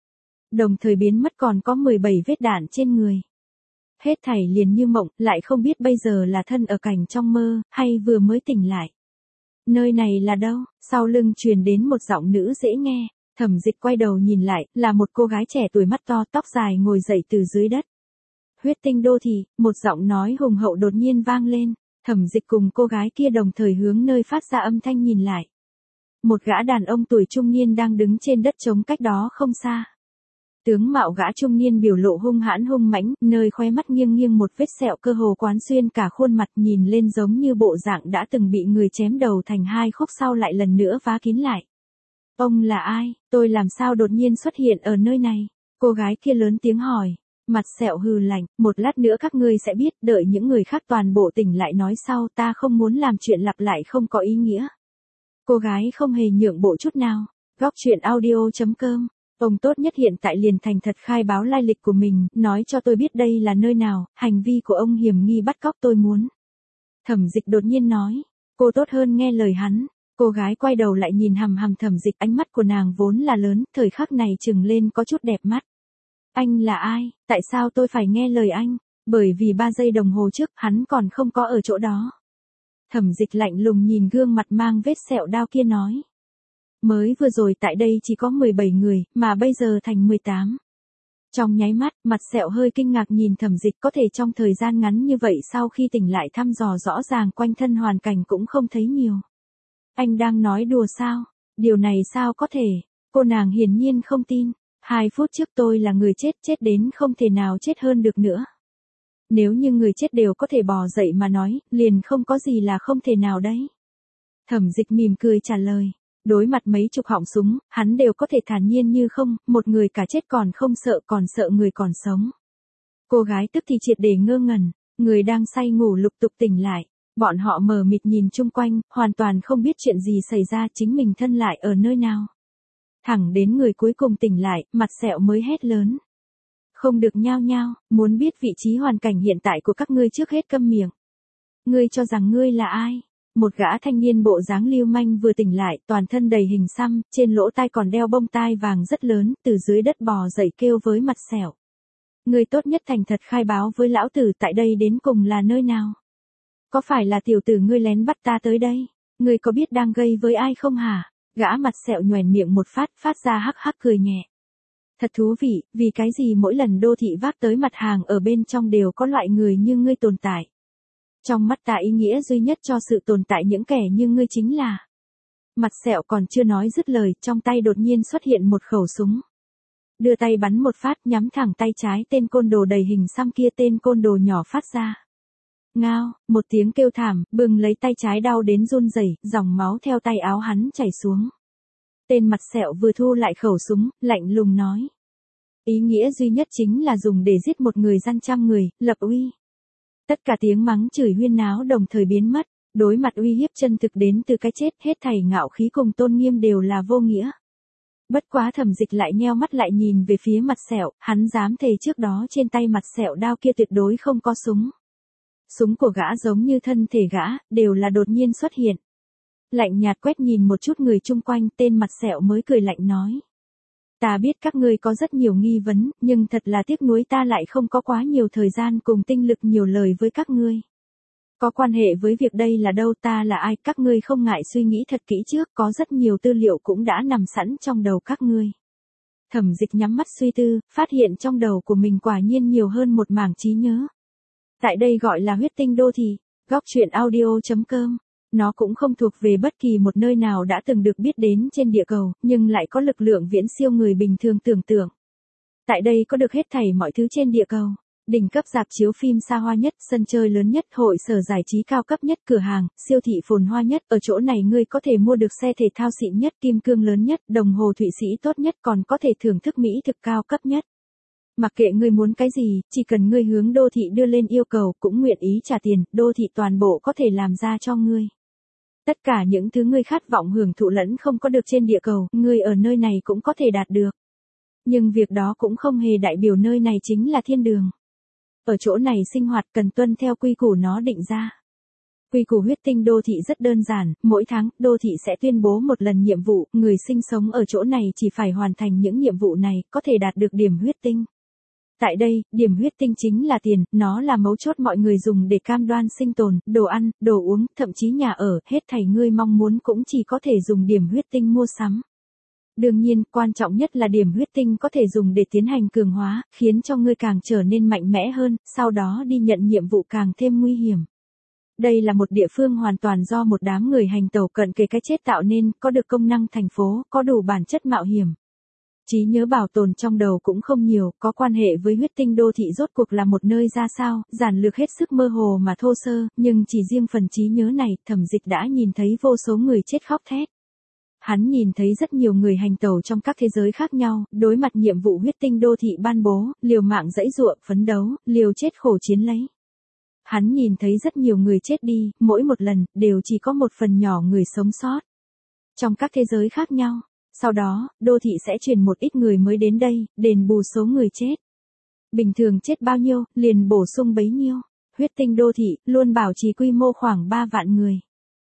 Đồng thời biến mất còn có mười bảy vết đạn trên người. Hết thảy liền như mộng, lại không biết bây giờ là thân ở cảnh trong mơ, hay vừa mới tỉnh lại. Nơi này là đâu? Sau lưng truyền đến một giọng nữ dễ nghe. Thẩm Dịch quay đầu nhìn lại, là một cô gái trẻ tuổi mắt to tóc dài ngồi dậy từ dưới đất. Huyết tinh đô thị, một giọng nói hùng hậu đột nhiên vang lên. Thẩm Dịch cùng cô gái kia đồng thời hướng nơi phát ra âm thanh nhìn lại. Một gã đàn ông tuổi trung niên đang đứng trên đất trống cách đó không xa. Tướng mạo gã trung niên biểu lộ hung hãn hung mãnh, nơi khóe mắt nghiêng nghiêng một vết sẹo cơ hồ quán xuyên cả khuôn mặt, nhìn lên giống như bộ dạng đã từng bị người chém đầu thành hai khúc sau lại lần nữa vá kín lại. Ông là ai, tôi làm sao đột nhiên xuất hiện ở nơi này? Cô gái kia lớn tiếng hỏi. Mặt sẹo hừ lạnh, một lát nữa các ngươi sẽ biết, đợi những người khác toàn bộ tỉnh lại nói sau, ta không muốn làm chuyện lặp lại không có ý nghĩa. Cô gái không hề nhượng bộ chút nào. Góc truyện audio chấm com. Ông tốt nhất hiện tại liền thành thật khai báo lai lịch của mình, nói cho tôi biết đây là nơi nào, hành vi của ông hiểm nghi bắt cóc tôi muốn. Thẩm Dịch đột nhiên nói. Cô tốt hơn nghe lời hắn. Cô gái quay đầu lại nhìn hằm hằm Thẩm Dịch, ánh mắt của nàng vốn là lớn, thời khắc này trừng lên có chút đẹp mắt. Anh là ai, tại sao tôi phải nghe lời anh? Bởi vì ba giây đồng hồ trước, hắn còn không có ở chỗ đó. Thẩm Dịch lạnh lùng nhìn gương mặt mang vết sẹo đao kia nói. Mới vừa rồi tại đây chỉ có mười bảy người, mà bây giờ thành mười tám. Trong nháy mắt, mặt sẹo hơi kinh ngạc nhìn Thẩm Dịch, có thể trong thời gian ngắn như vậy sau khi tỉnh lại thăm dò rõ ràng quanh thân hoàn cảnh cũng không thấy nhiều. Anh đang nói đùa sao? Điều này sao có thể? Cô nàng hiển nhiên không tin. Hai phút trước tôi là người chết, chết đến không thể nào chết hơn được nữa. Nếu như người chết đều có thể bò dậy mà nói, liền không có gì là không thể nào đấy. Thẩm Dịch mỉm cười trả lời. Đối mặt mấy chục họng súng, hắn đều có thể thản nhiên như không, một người cả chết còn không sợ, còn sợ người còn sống. Cô gái tức thì triệt để ngơ ngẩn, người đang say ngủ lục tục tỉnh lại. Bọn họ mờ mịt nhìn chung quanh, hoàn toàn không biết chuyện gì xảy ra, chính mình thân lại ở nơi nào. Thẳng đến người cuối cùng tỉnh lại, mặt sẹo mới hét lớn. Không được nhao nhao, muốn biết vị trí hoàn cảnh hiện tại của các ngươi trước hết câm miệng. Ngươi cho rằng ngươi là ai? Một gã thanh niên bộ dáng lưu manh vừa tỉnh lại, toàn thân đầy hình xăm, trên lỗ tai còn đeo bông tai vàng rất lớn, từ dưới đất bò dậy kêu với mặt sẹo. Ngươi tốt nhất thành thật khai báo với lão tử tại đây đến cùng là nơi nào? Có phải là tiểu tử ngươi lén bắt ta tới đây? Ngươi có biết đang gây với ai không hả? Gã mặt sẹo nhoẻn miệng một phát, phát ra hắc hắc cười nhẹ. Thật thú vị, vì cái gì mỗi lần đô thị vác tới mặt hàng ở bên trong đều có loại người như ngươi tồn tại. Trong mắt ta ý nghĩa duy nhất cho sự tồn tại những kẻ như ngươi chính là. Mặt sẹo còn chưa nói dứt lời, trong tay đột nhiên xuất hiện một khẩu súng. Đưa tay bắn một phát nhắm thẳng tay trái tên côn đồ đầy hình xăm kia, tên côn đồ nhỏ phát ra. Ngao, một tiếng kêu thảm, bừng lấy tay trái đau đến run rẩy, dòng máu theo tay áo hắn chảy xuống. Tên mặt sẹo vừa thu lại khẩu súng, lạnh lùng nói. Ý nghĩa duy nhất chính là dùng để giết một người gian trăm người, lập uy. Tất cả tiếng mắng chửi huyên náo đồng thời biến mất, đối mặt uy hiếp chân thực đến từ cái chết, hết thảy ngạo khí cùng tôn nghiêm đều là vô nghĩa. Bất quá Thẩm Dịch lại nheo mắt lại nhìn về phía mặt sẹo, hắn dám thề trước đó trên tay mặt sẹo đao kia tuyệt đối không có súng. Súng của gã giống như thân thể gã, đều là đột nhiên xuất hiện. Lạnh nhạt quét nhìn một chút người chung quanh, tên mặt sẹo mới cười lạnh nói. Ta biết các ngươi có rất nhiều nghi vấn, nhưng thật là tiếc nuối ta lại không có quá nhiều thời gian cùng tinh lực nhiều lời với các ngươi. Có quan hệ với việc đây là đâu, ta là ai, các ngươi không ngại suy nghĩ thật kỹ trước, có rất nhiều tư liệu cũng đã nằm sẵn trong đầu các ngươi. Thẩm Dịch nhắm mắt suy tư, phát hiện trong đầu của mình quả nhiên nhiều hơn một mảng trí nhớ. Tại đây gọi là huyết tinh đô thị, góc truyện audio chấm com. Nó cũng không thuộc về bất kỳ một nơi nào đã từng được biết đến trên địa cầu, nhưng lại có lực lượng viễn siêu người bình thường tưởng tượng. Tại đây có được hết thảy mọi thứ trên địa cầu. Đỉnh cấp rạp chiếu phim xa hoa nhất, sân chơi lớn nhất, hội sở giải trí cao cấp nhất, cửa hàng, siêu thị phồn hoa nhất. Ở chỗ này ngươi có thể mua được xe thể thao xịn nhất, kim cương lớn nhất, đồng hồ Thụy Sĩ tốt nhất, còn có thể thưởng thức mỹ thực cao cấp nhất. Mặc kệ ngươi muốn cái gì, chỉ cần ngươi hướng đô thị đưa lên yêu cầu, cũng nguyện ý trả tiền, đô thị toàn bộ có thể làm ra cho ngươi. Tất cả những thứ ngươi khát vọng hưởng thụ lẫn không có được trên địa cầu, ngươi ở nơi này cũng có thể đạt được. Nhưng việc đó cũng không hề đại biểu nơi này chính là thiên đường. Ở chỗ này sinh hoạt cần tuân theo quy củ nó định ra. Quy củ huyết tinh đô thị rất đơn giản, mỗi tháng, đô thị sẽ tuyên bố một lần nhiệm vụ, người sinh sống ở chỗ này chỉ phải hoàn thành những nhiệm vụ này, có thể đạt được điểm huyết tinh. Tại đây, điểm huyết tinh chính là tiền, nó là mấu chốt mọi người dùng để cam đoan sinh tồn, đồ ăn, đồ uống, thậm chí nhà ở, hết thảy ngươi mong muốn cũng chỉ có thể dùng điểm huyết tinh mua sắm. Đương nhiên, quan trọng nhất là điểm huyết tinh có thể dùng để tiến hành cường hóa, khiến cho ngươi càng trở nên mạnh mẽ hơn, sau đó đi nhận nhiệm vụ càng thêm nguy hiểm. Đây là một địa phương hoàn toàn do một đám người hành tẩu cận kề cái chết tạo nên, có được công năng thành phố, có đủ bản chất mạo hiểm. Trí nhớ bảo tồn trong đầu cũng không nhiều, có quan hệ với huyết tinh đô thị rốt cuộc là một nơi ra sao, giản lược hết sức mơ hồ mà thô sơ, nhưng chỉ riêng phần trí nhớ này, Thẩm Dịch đã nhìn thấy vô số người chết khóc thét. Hắn nhìn thấy rất nhiều người hành tẩu trong các thế giới khác nhau, đối mặt nhiệm vụ huyết tinh đô thị ban bố, liều mạng dãy dụa, phấn đấu, liều chết khổ chiến lấy. Hắn nhìn thấy rất nhiều người chết đi, mỗi một lần, đều chỉ có một phần nhỏ người sống sót. Trong các thế giới khác nhau. Sau đó, đô thị sẽ chuyển một ít người mới đến đây, đền bù số người chết. Bình thường chết bao nhiêu, liền bổ sung bấy nhiêu. Huyết tinh đô thị, luôn bảo trì quy mô khoảng ba vạn người.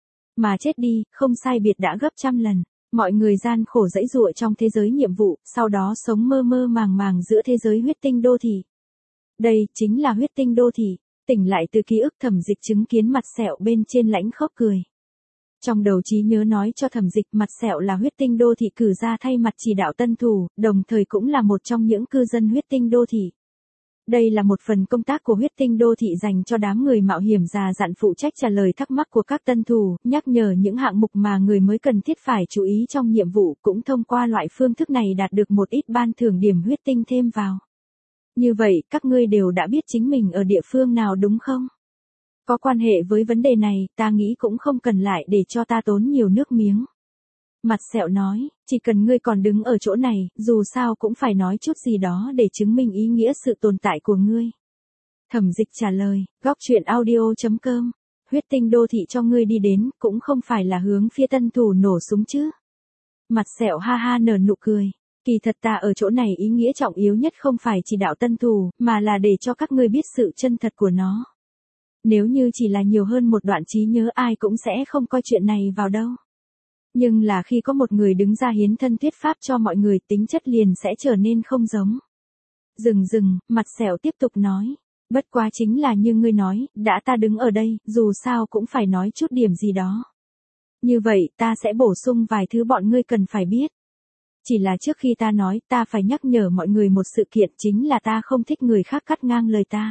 Mà chết đi, không sai biệt đã gấp trăm lần. Mọi người gian khổ dãy dụa trong thế giới nhiệm vụ, sau đó sống mơ mơ màng màng giữa thế giới huyết tinh đô thị. Đây, chính là huyết tinh đô thị. Tỉnh lại từ ký ức, Thẩm Dịch chứng kiến mặt sẹo bên trên lãnh khốc cười. Trong đầu trí nhớ nói cho Thẩm Dịch Mặt Sẹo là huyết tinh đô thị cử ra thay mặt chỉ đạo tân thủ, đồng thời cũng là một trong những cư dân huyết tinh đô thị. Đây là một phần công tác của huyết tinh đô thị dành cho đám người mạo hiểm già dặn phụ trách trả lời thắc mắc của các tân thủ, nhắc nhở những hạng mục mà người mới cần thiết phải chú ý trong nhiệm vụ, cũng thông qua loại phương thức này đạt được một ít ban thưởng điểm huyết tinh thêm vào. Như vậy, các ngươi đều đã biết chính mình ở địa phương nào đúng không? Có quan hệ với vấn đề này, ta nghĩ cũng không cần lại để cho ta tốn nhiều nước miếng. Mặt Sẹo nói, chỉ cần ngươi còn đứng ở chỗ này, dù sao cũng phải nói chút gì đó để chứng minh ý nghĩa sự tồn tại của ngươi. Thẩm Dịch trả lời, góc truyện audio chấm com, huyết tinh đô thị cho ngươi đi đến, cũng không phải là hướng phía tân thủ nổ súng chứ. Mặt Sẹo ha ha nở nụ cười, kỳ thật ta ở chỗ này ý nghĩa trọng yếu nhất không phải chỉ đạo tân thủ, mà là để cho các ngươi biết sự chân thật của nó. Nếu như chỉ là nhiều hơn một đoạn trí nhớ ai cũng sẽ không coi chuyện này vào đâu. Nhưng là khi có một người đứng ra hiến thân thuyết pháp cho mọi người, tính chất liền sẽ trở nên không giống. Dừng dừng, Mặt Sẹo tiếp tục nói. Bất quá chính là như ngươi nói, đã ta đứng ở đây, dù sao cũng phải nói chút điểm gì đó. Như vậy, ta sẽ bổ sung vài thứ bọn ngươi cần phải biết. Chỉ là trước khi ta nói, ta phải nhắc nhở mọi người một sự kiện, chính là ta không thích người khác cắt ngang lời ta.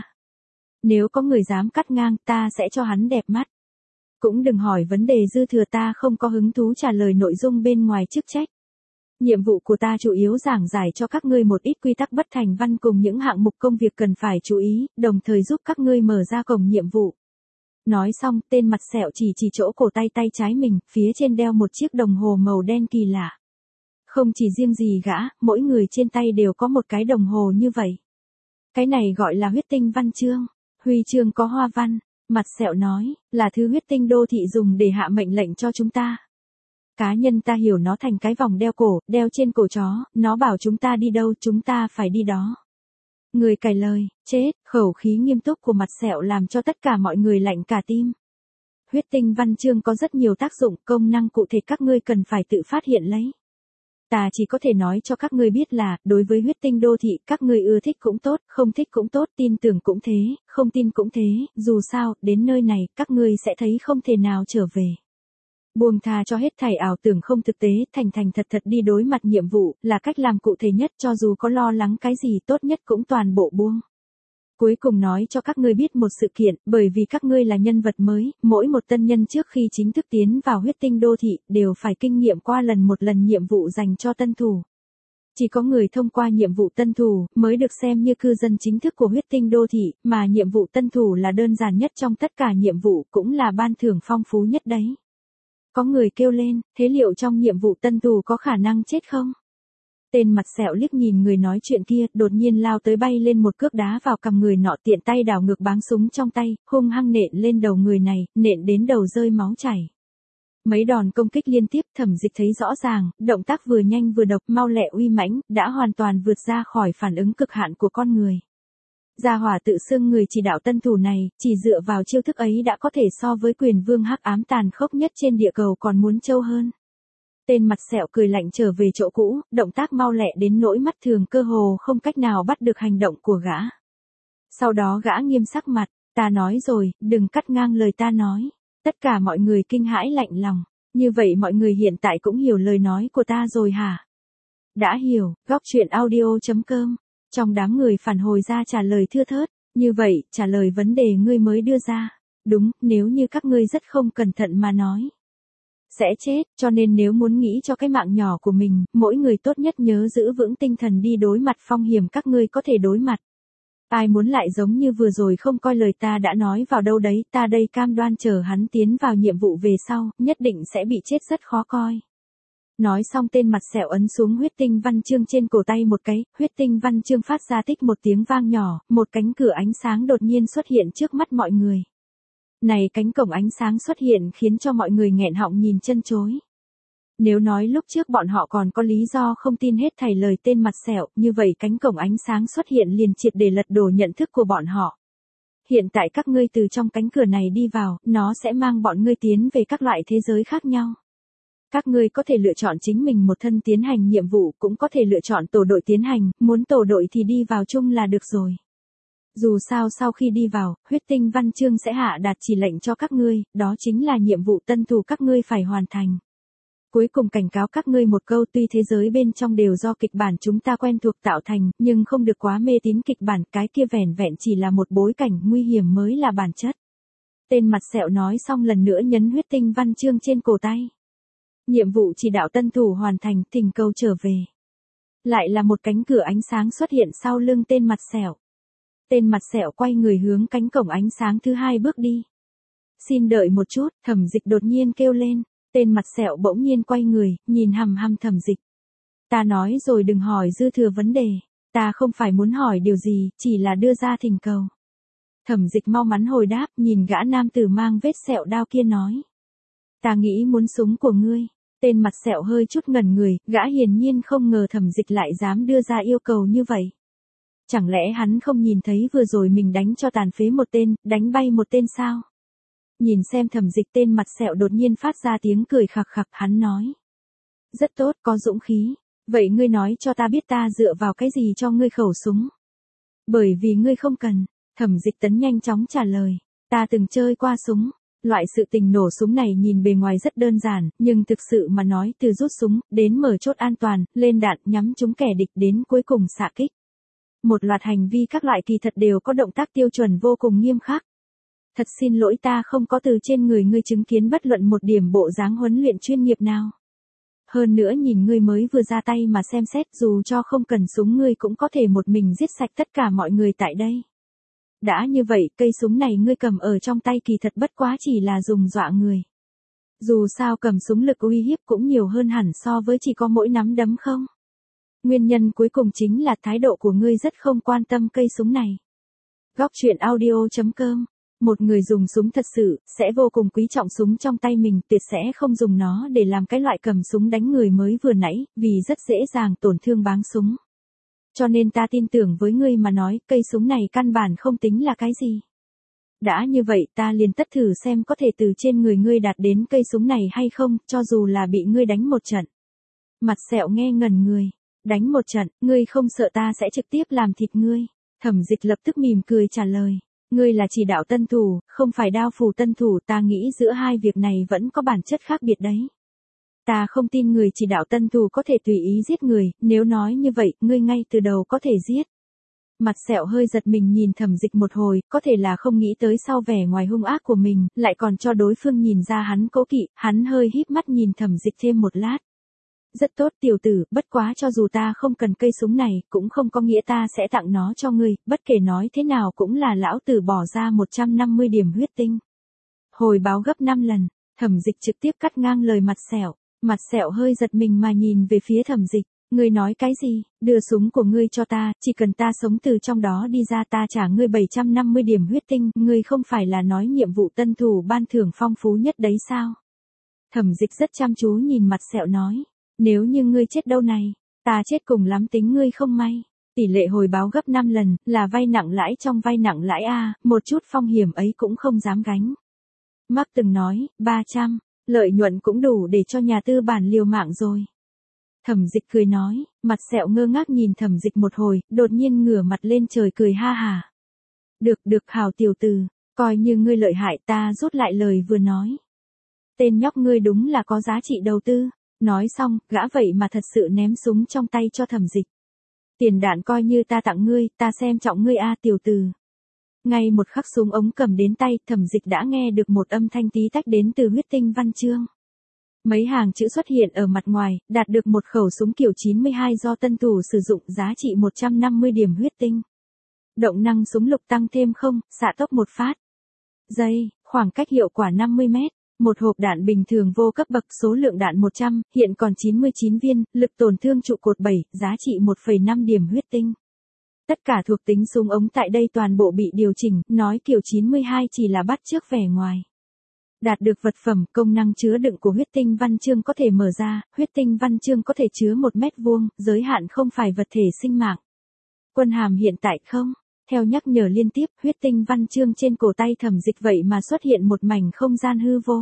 Nếu có người dám cắt ngang, ta sẽ cho hắn đẹp mắt. Cũng đừng hỏi vấn đề dư thừa, ta không có hứng thú trả lời nội dung bên ngoài chức trách. Nhiệm vụ của ta chủ yếu giảng giải cho các ngươi một ít quy tắc bất thành văn cùng những hạng mục công việc cần phải chú ý, đồng thời giúp các ngươi mở ra cổng nhiệm vụ. Nói xong, tên Mặt Sẹo chỉ chỉ chỗ cổ tay tay trái mình, phía trên đeo một chiếc đồng hồ màu đen kỳ lạ. Không chỉ riêng gì gã, mỗi người trên tay đều có một cái đồng hồ như vậy. Cái này gọi là huyết tinh văn chương. Huy chương có hoa văn. Mặt Sẹo nói, là thứ huyết tinh đô thị dùng để hạ mệnh lệnh cho chúng ta. Cá nhân ta hiểu nó thành cái vòng đeo cổ, đeo trên cổ chó, nó bảo chúng ta đi đâu chúng ta phải đi đó. Người cày lời, chết, khẩu khí nghiêm túc của Mặt Sẹo làm cho tất cả mọi người lạnh cả tim. Huyết tinh văn chương có rất nhiều tác dụng, công năng cụ thể các ngươi cần phải tự phát hiện lấy. Ta chỉ có thể nói cho các ngươi biết là, đối với huyết tinh đô thị, các ngươi ưa thích cũng tốt, không thích cũng tốt, tin tưởng cũng thế, không tin cũng thế, dù sao, đến nơi này, các ngươi sẽ thấy không thể nào trở về. Buông tha cho hết thảy ảo tưởng không thực tế, thành thành thật thật đi đối mặt nhiệm vụ, là cách làm cụ thể nhất, cho dù có lo lắng cái gì tốt nhất cũng toàn bộ buông. Cuối cùng nói cho các ngươi biết một sự kiện, bởi vì các ngươi là nhân vật mới, mỗi một tân nhân trước khi chính thức tiến vào huyết tinh đô thị, đều phải kinh nghiệm qua lần một lần nhiệm vụ dành cho tân thủ. Chỉ có người thông qua nhiệm vụ tân thủ, mới được xem như cư dân chính thức của huyết tinh đô thị, mà nhiệm vụ tân thủ là đơn giản nhất trong tất cả nhiệm vụ, cũng là ban thưởng phong phú nhất đấy. Có người kêu lên, thế liệu trong nhiệm vụ tân thủ có khả năng chết không? Tên Mặt Sẹo liếc nhìn người nói chuyện kia, đột nhiên lao tới bay lên một cước đá vào cằm người nọ, tiện tay đảo ngược báng súng trong tay, hung hăng nện lên đầu người này, nện đến đầu rơi máu chảy. Mấy đòn công kích liên tiếp, Thẩm Dịch thấy rõ ràng, động tác vừa nhanh vừa độc, mau lẹ uy mãnh, đã hoàn toàn vượt ra khỏi phản ứng cực hạn của con người. Gia hỏa tự xưng người chỉ đạo tân thủ này, chỉ dựa vào chiêu thức ấy đã có thể so với quyền vương hắc ám tàn khốc nhất trên địa cầu còn muốn trâu hơn. Tên Mặt Sẹo cười lạnh trở về chỗ cũ, động tác mau lẹ đến nỗi mắt thường cơ hồ không cách nào bắt được hành động của gã. Sau đó gã nghiêm sắc mặt, ta nói rồi, đừng cắt ngang lời ta nói. Tất cả mọi người kinh hãi lạnh lòng, như vậy mọi người hiện tại cũng hiểu lời nói của ta rồi hả? Đã hiểu, góc truyện audio chấm com. Trong đám người phản hồi ra trả lời thưa thớt, như vậy, trả lời vấn đề ngươi mới đưa ra. Đúng, nếu như các ngươi rất không cẩn thận mà nói. Sẽ chết, cho nên nếu muốn nghĩ cho cái mạng nhỏ của mình, mỗi người tốt nhất nhớ giữ vững tinh thần đi đối mặt phong hiểm các ngươi có thể đối mặt. Ai muốn lại giống như vừa rồi không coi lời ta đã nói vào đâu đấy, ta đây cam đoan chờ hắn tiến vào nhiệm vụ về sau, nhất định sẽ bị chết rất khó coi. Nói xong tên Mặt Sẹo ấn xuống huyết tinh văn chương trên cổ tay một cái, huyết tinh văn chương phát ra tích một tiếng vang nhỏ, một cánh cửa ánh sáng đột nhiên xuất hiện trước mắt mọi người. Này cánh cổng ánh sáng xuất hiện khiến cho mọi người nghẹn họng nhìn chân chối. Nếu nói lúc trước bọn họ còn có lý do không tin hết thảy lời tên Mặt Sẹo, như vậy cánh cổng ánh sáng xuất hiện liền triệt để lật đổ nhận thức của bọn họ. Hiện tại các ngươi từ trong cánh cửa này đi vào, nó sẽ mang bọn ngươi tiến về các loại thế giới khác nhau. Các ngươi có thể lựa chọn chính mình một thân tiến hành nhiệm vụ, cũng có thể lựa chọn tổ đội tiến hành, muốn tổ đội thì đi vào chung là được rồi. Dù sao sau khi đi vào, huyết tinh văn chương sẽ hạ đạt chỉ lệnh cho các ngươi, đó chính là nhiệm vụ tân thủ các ngươi phải hoàn thành. Cuối cùng cảnh cáo các ngươi một câu, tuy thế giới bên trong đều do kịch bản chúng ta quen thuộc tạo thành, nhưng không được quá mê tín kịch bản, cái kia vẻn vẹn chỉ là một bối cảnh, nguy hiểm mới là bản chất. Tên mặt sẹo nói xong lần nữa nhấn huyết tinh văn chương trên cổ tay. Nhiệm vụ chỉ đạo tân thủ hoàn thành, thỉnh cầu trở về. Lại là một cánh cửa ánh sáng xuất hiện sau lưng tên mặt sẹo. Tên mặt sẹo quay người hướng cánh cổng ánh sáng thứ hai bước đi. Xin đợi một chút, Thẩm Dịch đột nhiên kêu lên. Tên mặt sẹo bỗng nhiên quay người, nhìn hằm hằm Thẩm Dịch. Ta nói rồi đừng hỏi dư thừa vấn đề. Ta không phải muốn hỏi điều gì, chỉ là đưa ra thỉnh cầu. Thẩm Dịch mau mắn hồi đáp, nhìn gã nam tử mang vết sẹo đao kia nói. Ta nghĩ muốn súng của ngươi. Tên mặt sẹo hơi chút ngẩn người, gã hiển nhiên không ngờ Thẩm Dịch lại dám đưa ra yêu cầu như vậy. Chẳng lẽ hắn không nhìn thấy vừa rồi mình đánh cho tàn phế một tên, đánh bay một tên sao? Nhìn xem Thẩm Dịch, tên mặt sẹo đột nhiên phát ra tiếng cười khặc khặc, hắn nói. Rất tốt, có dũng khí. Vậy ngươi nói cho ta biết ta dựa vào cái gì cho ngươi khẩu súng? Bởi vì ngươi không cần. Thẩm Dịch tấn nhanh chóng trả lời. Ta từng chơi qua súng. Loại sự tình nổ súng này nhìn bề ngoài rất đơn giản, nhưng thực sự mà nói từ rút súng, đến mở chốt an toàn, lên đạn, nhắm trúng kẻ địch đến cuối cùng xạ kích. Một loạt hành vi các loại kỳ thật đều có động tác tiêu chuẩn vô cùng nghiêm khắc. Thật xin lỗi, ta không có từ trên người ngươi chứng kiến bất luận một điểm bộ dáng huấn luyện chuyên nghiệp nào. Hơn nữa nhìn ngươi mới vừa ra tay mà xem xét, dù cho không cần súng ngươi cũng có thể một mình giết sạch tất cả mọi người tại đây. Đã như vậy, cây súng này ngươi cầm ở trong tay kỳ thật bất quá chỉ là dùng dọa người. Dù sao cầm súng lực uy hiếp cũng nhiều hơn hẳn so với chỉ có mỗi nắm đấm không? Nguyên nhân cuối cùng chính là thái độ của ngươi rất không quan tâm cây súng này. Góc truyện audio chấm com. Một người dùng súng thật sự, sẽ vô cùng quý trọng súng trong tay mình, tuyệt sẽ không dùng nó để làm cái loại cầm súng đánh người mới vừa nãy, vì rất dễ dàng tổn thương báng súng. Cho nên ta tin tưởng với ngươi mà nói, cây súng này căn bản không tính là cái gì. Đã như vậy ta liền tất thử xem có thể từ trên người ngươi đạt đến cây súng này hay không, cho dù là bị ngươi đánh một trận. Mặt sẹo nghe ngẩn người. Đánh một trận, ngươi không sợ ta sẽ trực tiếp làm thịt ngươi. Thẩm Dịch lập tức mỉm cười trả lời. Ngươi là chỉ đạo tân thủ, không phải đao phủ tân thủ, ta nghĩ giữa hai việc này vẫn có bản chất khác biệt đấy. Ta không tin người chỉ đạo tân thủ có thể tùy ý giết người, nếu nói như vậy, ngươi ngay từ đầu có thể giết. Mặt sẹo hơi giật mình nhìn Thẩm Dịch một hồi, có thể là không nghĩ tới sau vẻ ngoài hung ác của mình, lại còn cho đối phương nhìn ra hắn cố kỵ, hắn hơi híp mắt nhìn Thẩm Dịch thêm một lát. Rất tốt tiểu tử, bất quá cho dù ta không cần cây súng này, cũng không có nghĩa ta sẽ tặng nó cho ngươi, bất kể nói thế nào cũng là lão tử bỏ ra một trăm năm mươi điểm huyết tinh. Hồi báo gấp năm lần, Thẩm Dịch trực tiếp cắt ngang lời mặt sẹo, mặt sẹo hơi giật mình mà nhìn về phía Thẩm Dịch, ngươi nói cái gì, đưa súng của ngươi cho ta, chỉ cần ta sống từ trong đó đi ra ta trả ngươi bảy trăm năm mươi điểm huyết tinh, ngươi không phải là nói nhiệm vụ tân thủ ban thưởng phong phú nhất đấy sao? Thẩm Dịch rất chăm chú nhìn mặt sẹo nói. Nếu như ngươi chết đâu này, ta chết cùng lắm tính ngươi không may. Tỷ lệ hồi báo gấp năm lần, là vay nặng lãi trong vay nặng lãi a, một chút phong hiểm ấy cũng không dám gánh. Mark từng nói, ba trăm, lợi nhuận cũng đủ để cho nhà tư bản liều mạng rồi. Thẩm Dịch cười nói, mặt sẹo ngơ ngác nhìn Thẩm Dịch một hồi, đột nhiên ngửa mặt lên trời cười ha hà. Được được hào tiểu tử, coi như ngươi lợi hại, ta rút lại lời vừa nói. Tên nhóc ngươi đúng là có giá trị đầu tư. Nói xong, gã vậy mà thật sự ném súng trong tay cho Thẩm Dịch. Tiền đạn coi như ta tặng ngươi, ta xem trọng ngươi a tiểu tử. Ngay một khắc súng ống cầm đến tay, Thẩm Dịch đã nghe được một âm thanh tí tách đến từ huyết tinh văn chương. Mấy hàng chữ xuất hiện ở mặt ngoài, đạt được một khẩu súng kiểu chín mươi hai do tân thủ sử dụng, giá trị một trăm năm mươi điểm huyết tinh. Động năng súng lục tăng thêm không, xạ tốc một phát. Giây, khoảng cách hiệu quả năm mươi mét. Một hộp đạn bình thường vô cấp bậc, số lượng đạn một trăm, hiện còn chín mươi chín viên, lực tổn thương trụ cột bảy, giá trị một phẩy năm điểm huyết tinh. Tất cả thuộc tính súng ống tại đây toàn bộ bị điều chỉnh, nói kiểu chín mươi hai chỉ là bắt chước vẻ ngoài. Đạt được vật phẩm, công năng chứa đựng của huyết tinh văn chương có thể mở ra, huyết tinh văn chương có thể chứa một mét vuông, giới hạn không phải vật thể sinh mạng. Quân hàm hiện tại không. Theo nhắc nhở liên tiếp, huyết tinh văn chương trên cổ tay Thẩm Dịch vậy mà xuất hiện một mảnh không gian hư vô.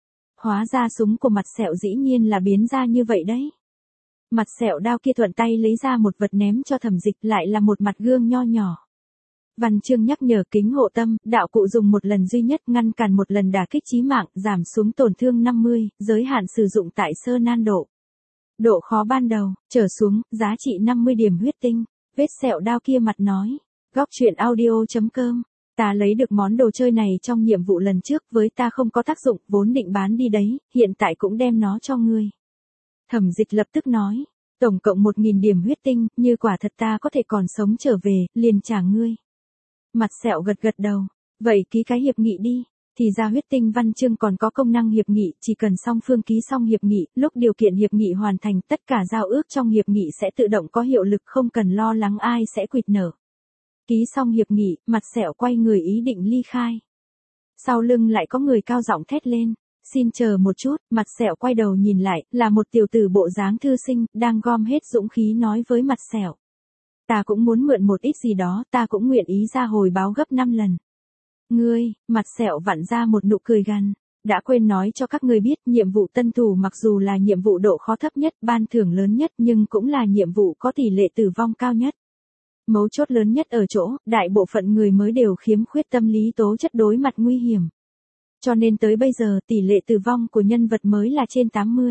Hóa ra súng của mặt sẹo dĩ nhiên là biến ra như vậy đấy. Mặt sẹo đao kia thuận tay lấy ra một vật ném cho Thẩm Dịch, lại là một mặt gương nho nhỏ. Văn chương nhắc nhở kính hộ tâm, đạo cụ dùng một lần duy nhất ngăn cản một lần đả kích chí mạng, giảm xuống tổn thương năm mươi, giới hạn sử dụng tại sơ nan độ. Độ khó ban đầu, trở xuống, giá trị năm mươi điểm huyết tinh. Vết sẹo đao kia mặt nói. Góc truyện audio.com. Ta lấy được món đồ chơi này trong nhiệm vụ lần trước, với ta không có tác dụng, vốn định bán đi đấy, hiện tại cũng đem nó cho ngươi. Thẩm Dịch lập tức nói. Tổng cộng một nghìn điểm huyết tinh, như quả thật ta có thể còn sống trở về, liền trả ngươi. Mặt sẹo gật gật đầu. Vậy ký cái hiệp nghị đi. Thì ra huyết tinh văn chương còn có công năng hiệp nghị, chỉ cần song phương ký xong hiệp nghị, lúc điều kiện hiệp nghị hoàn thành, tất cả giao ước trong hiệp nghị sẽ tự động có hiệu lực, không cần lo lắng ai sẽ quỵt nợ. Ký xong hiệp nghị, mặt sẹo quay người ý định ly khai. Sau lưng lại có người cao giọng thét lên. Xin chờ một chút, mặt sẹo quay đầu nhìn lại, là một tiểu tử bộ dáng thư sinh, đang gom hết dũng khí nói với mặt sẹo. Ta cũng muốn mượn một ít gì đó, ta cũng nguyện ý ra hồi báo gấp năm lần. Ngươi, mặt sẹo vặn ra một nụ cười gằn. Đã quên nói cho các ngươi biết, nhiệm vụ tân thủ mặc dù là nhiệm vụ độ khó thấp nhất, ban thưởng lớn nhất, nhưng cũng là nhiệm vụ có tỷ lệ tử vong cao nhất. Mấu chốt lớn nhất ở chỗ, đại bộ phận người mới đều khiếm khuyết tâm lý tố chất đối mặt nguy hiểm. Cho nên tới bây giờ tỷ lệ tử vong của nhân vật mới là trên tám mươi.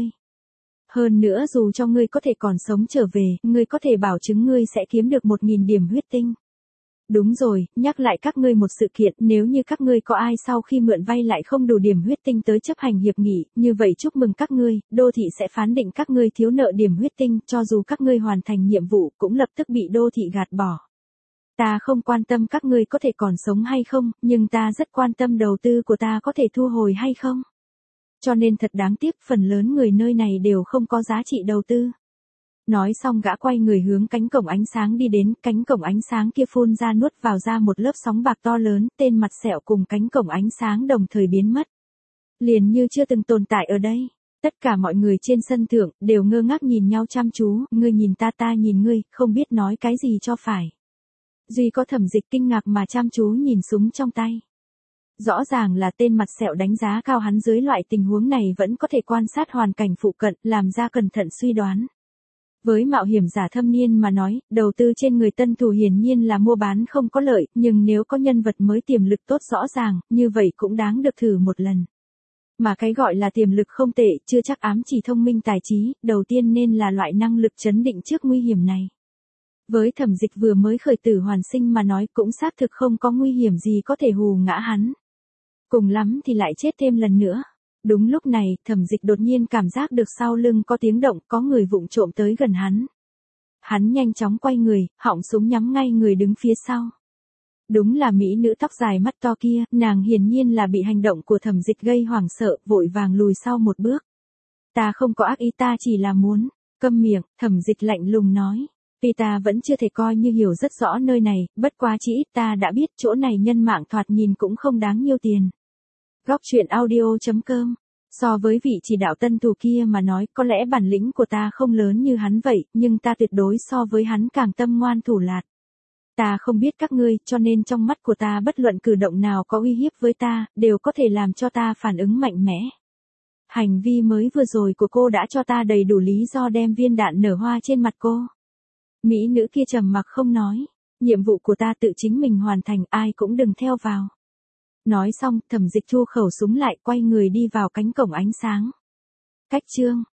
Hơn nữa dù cho ngươi có thể còn sống trở về, ngươi có thể bảo chứng ngươi sẽ kiếm được một nghìn điểm huyết tinh. Đúng rồi, nhắc lại các ngươi một sự kiện, nếu như các ngươi có ai sau khi mượn vay lại không đủ điểm huyết tinh tới chấp hành hiệp nghị, như vậy chúc mừng các ngươi, đô thị sẽ phán định các ngươi thiếu nợ điểm huyết tinh, cho dù các ngươi hoàn thành nhiệm vụ cũng lập tức bị đô thị gạt bỏ. Ta không quan tâm các ngươi có thể còn sống hay không, nhưng ta rất quan tâm đầu tư của ta có thể thu hồi hay không. Cho nên thật đáng tiếc, phần lớn người nơi này đều không có giá trị đầu tư. Nói xong gã quay người hướng cánh cổng ánh sáng đi đến, cánh cổng ánh sáng kia phun ra nuốt vào ra một lớp sóng bạc to lớn, tên mặt sẹo cùng cánh cổng ánh sáng đồng thời biến mất. Liền như chưa từng tồn tại ở đây. Tất cả mọi người trên sân thượng, đều ngơ ngác nhìn nhau chăm chú, ngươi nhìn ta ta nhìn ngươi, không biết nói cái gì cho phải. Duy có Thẩm Dịch kinh ngạc mà chăm chú nhìn súng trong tay. Rõ ràng là tên mặt sẹo đánh giá cao hắn dưới loại tình huống này vẫn có thể quan sát hoàn cảnh phụ cận, làm ra cẩn thận suy đoán. Với mạo hiểm giả thâm niên mà nói, đầu tư trên người tân thủ hiển nhiên là mua bán không có lợi, nhưng nếu có nhân vật mới tiềm lực tốt rõ ràng, như vậy cũng đáng được thử một lần. Mà cái gọi là tiềm lực không tệ, chưa chắc ám chỉ thông minh tài trí, đầu tiên nên là loại năng lực chấn định trước nguy hiểm này. Với Thẩm Dịch vừa mới khởi tử hoàn sinh mà nói cũng xác thực không có nguy hiểm gì có thể hù ngã hắn. Cùng lắm thì lại chết thêm lần nữa. Đúng lúc này, Thẩm Dịch đột nhiên cảm giác được sau lưng có tiếng động, có người vụng trộm tới gần hắn. Hắn nhanh chóng quay người, họng súng nhắm ngay người đứng phía sau. Đúng là mỹ nữ tóc dài mắt to kia, nàng hiển nhiên là bị hành động của Thẩm Dịch gây hoảng sợ, vội vàng lùi sau một bước. Ta không có ác ý, ta chỉ là muốn. Câm miệng, Thẩm Dịch lạnh lùng nói. Vì ta vẫn chưa thể coi như hiểu rất rõ nơi này, bất quá chỉ ít ta đã biết chỗ này nhân mạng thoạt nhìn cũng không đáng nhiêu tiền. Góc truyện audio.com. So với vị chỉ đạo tân thủ kia mà nói, có lẽ bản lĩnh của ta không lớn như hắn vậy, nhưng ta tuyệt đối so với hắn càng tâm ngoan thủ lạt. Ta không biết các ngươi, cho nên trong mắt của ta bất luận cử động nào có uy hiếp với ta, đều có thể làm cho ta phản ứng mạnh mẽ. Hành vi mới vừa rồi của cô đã cho ta đầy đủ lý do đem viên đạn nở hoa trên mặt cô. Mỹ nữ kia trầm mặc không nói. Nhiệm vụ của ta tự chính mình hoàn thành, ai cũng đừng theo vào. Nói xong, Thẩm Dịch thu khẩu súng lại, quay người đi vào cánh cổng ánh sáng. Cách chương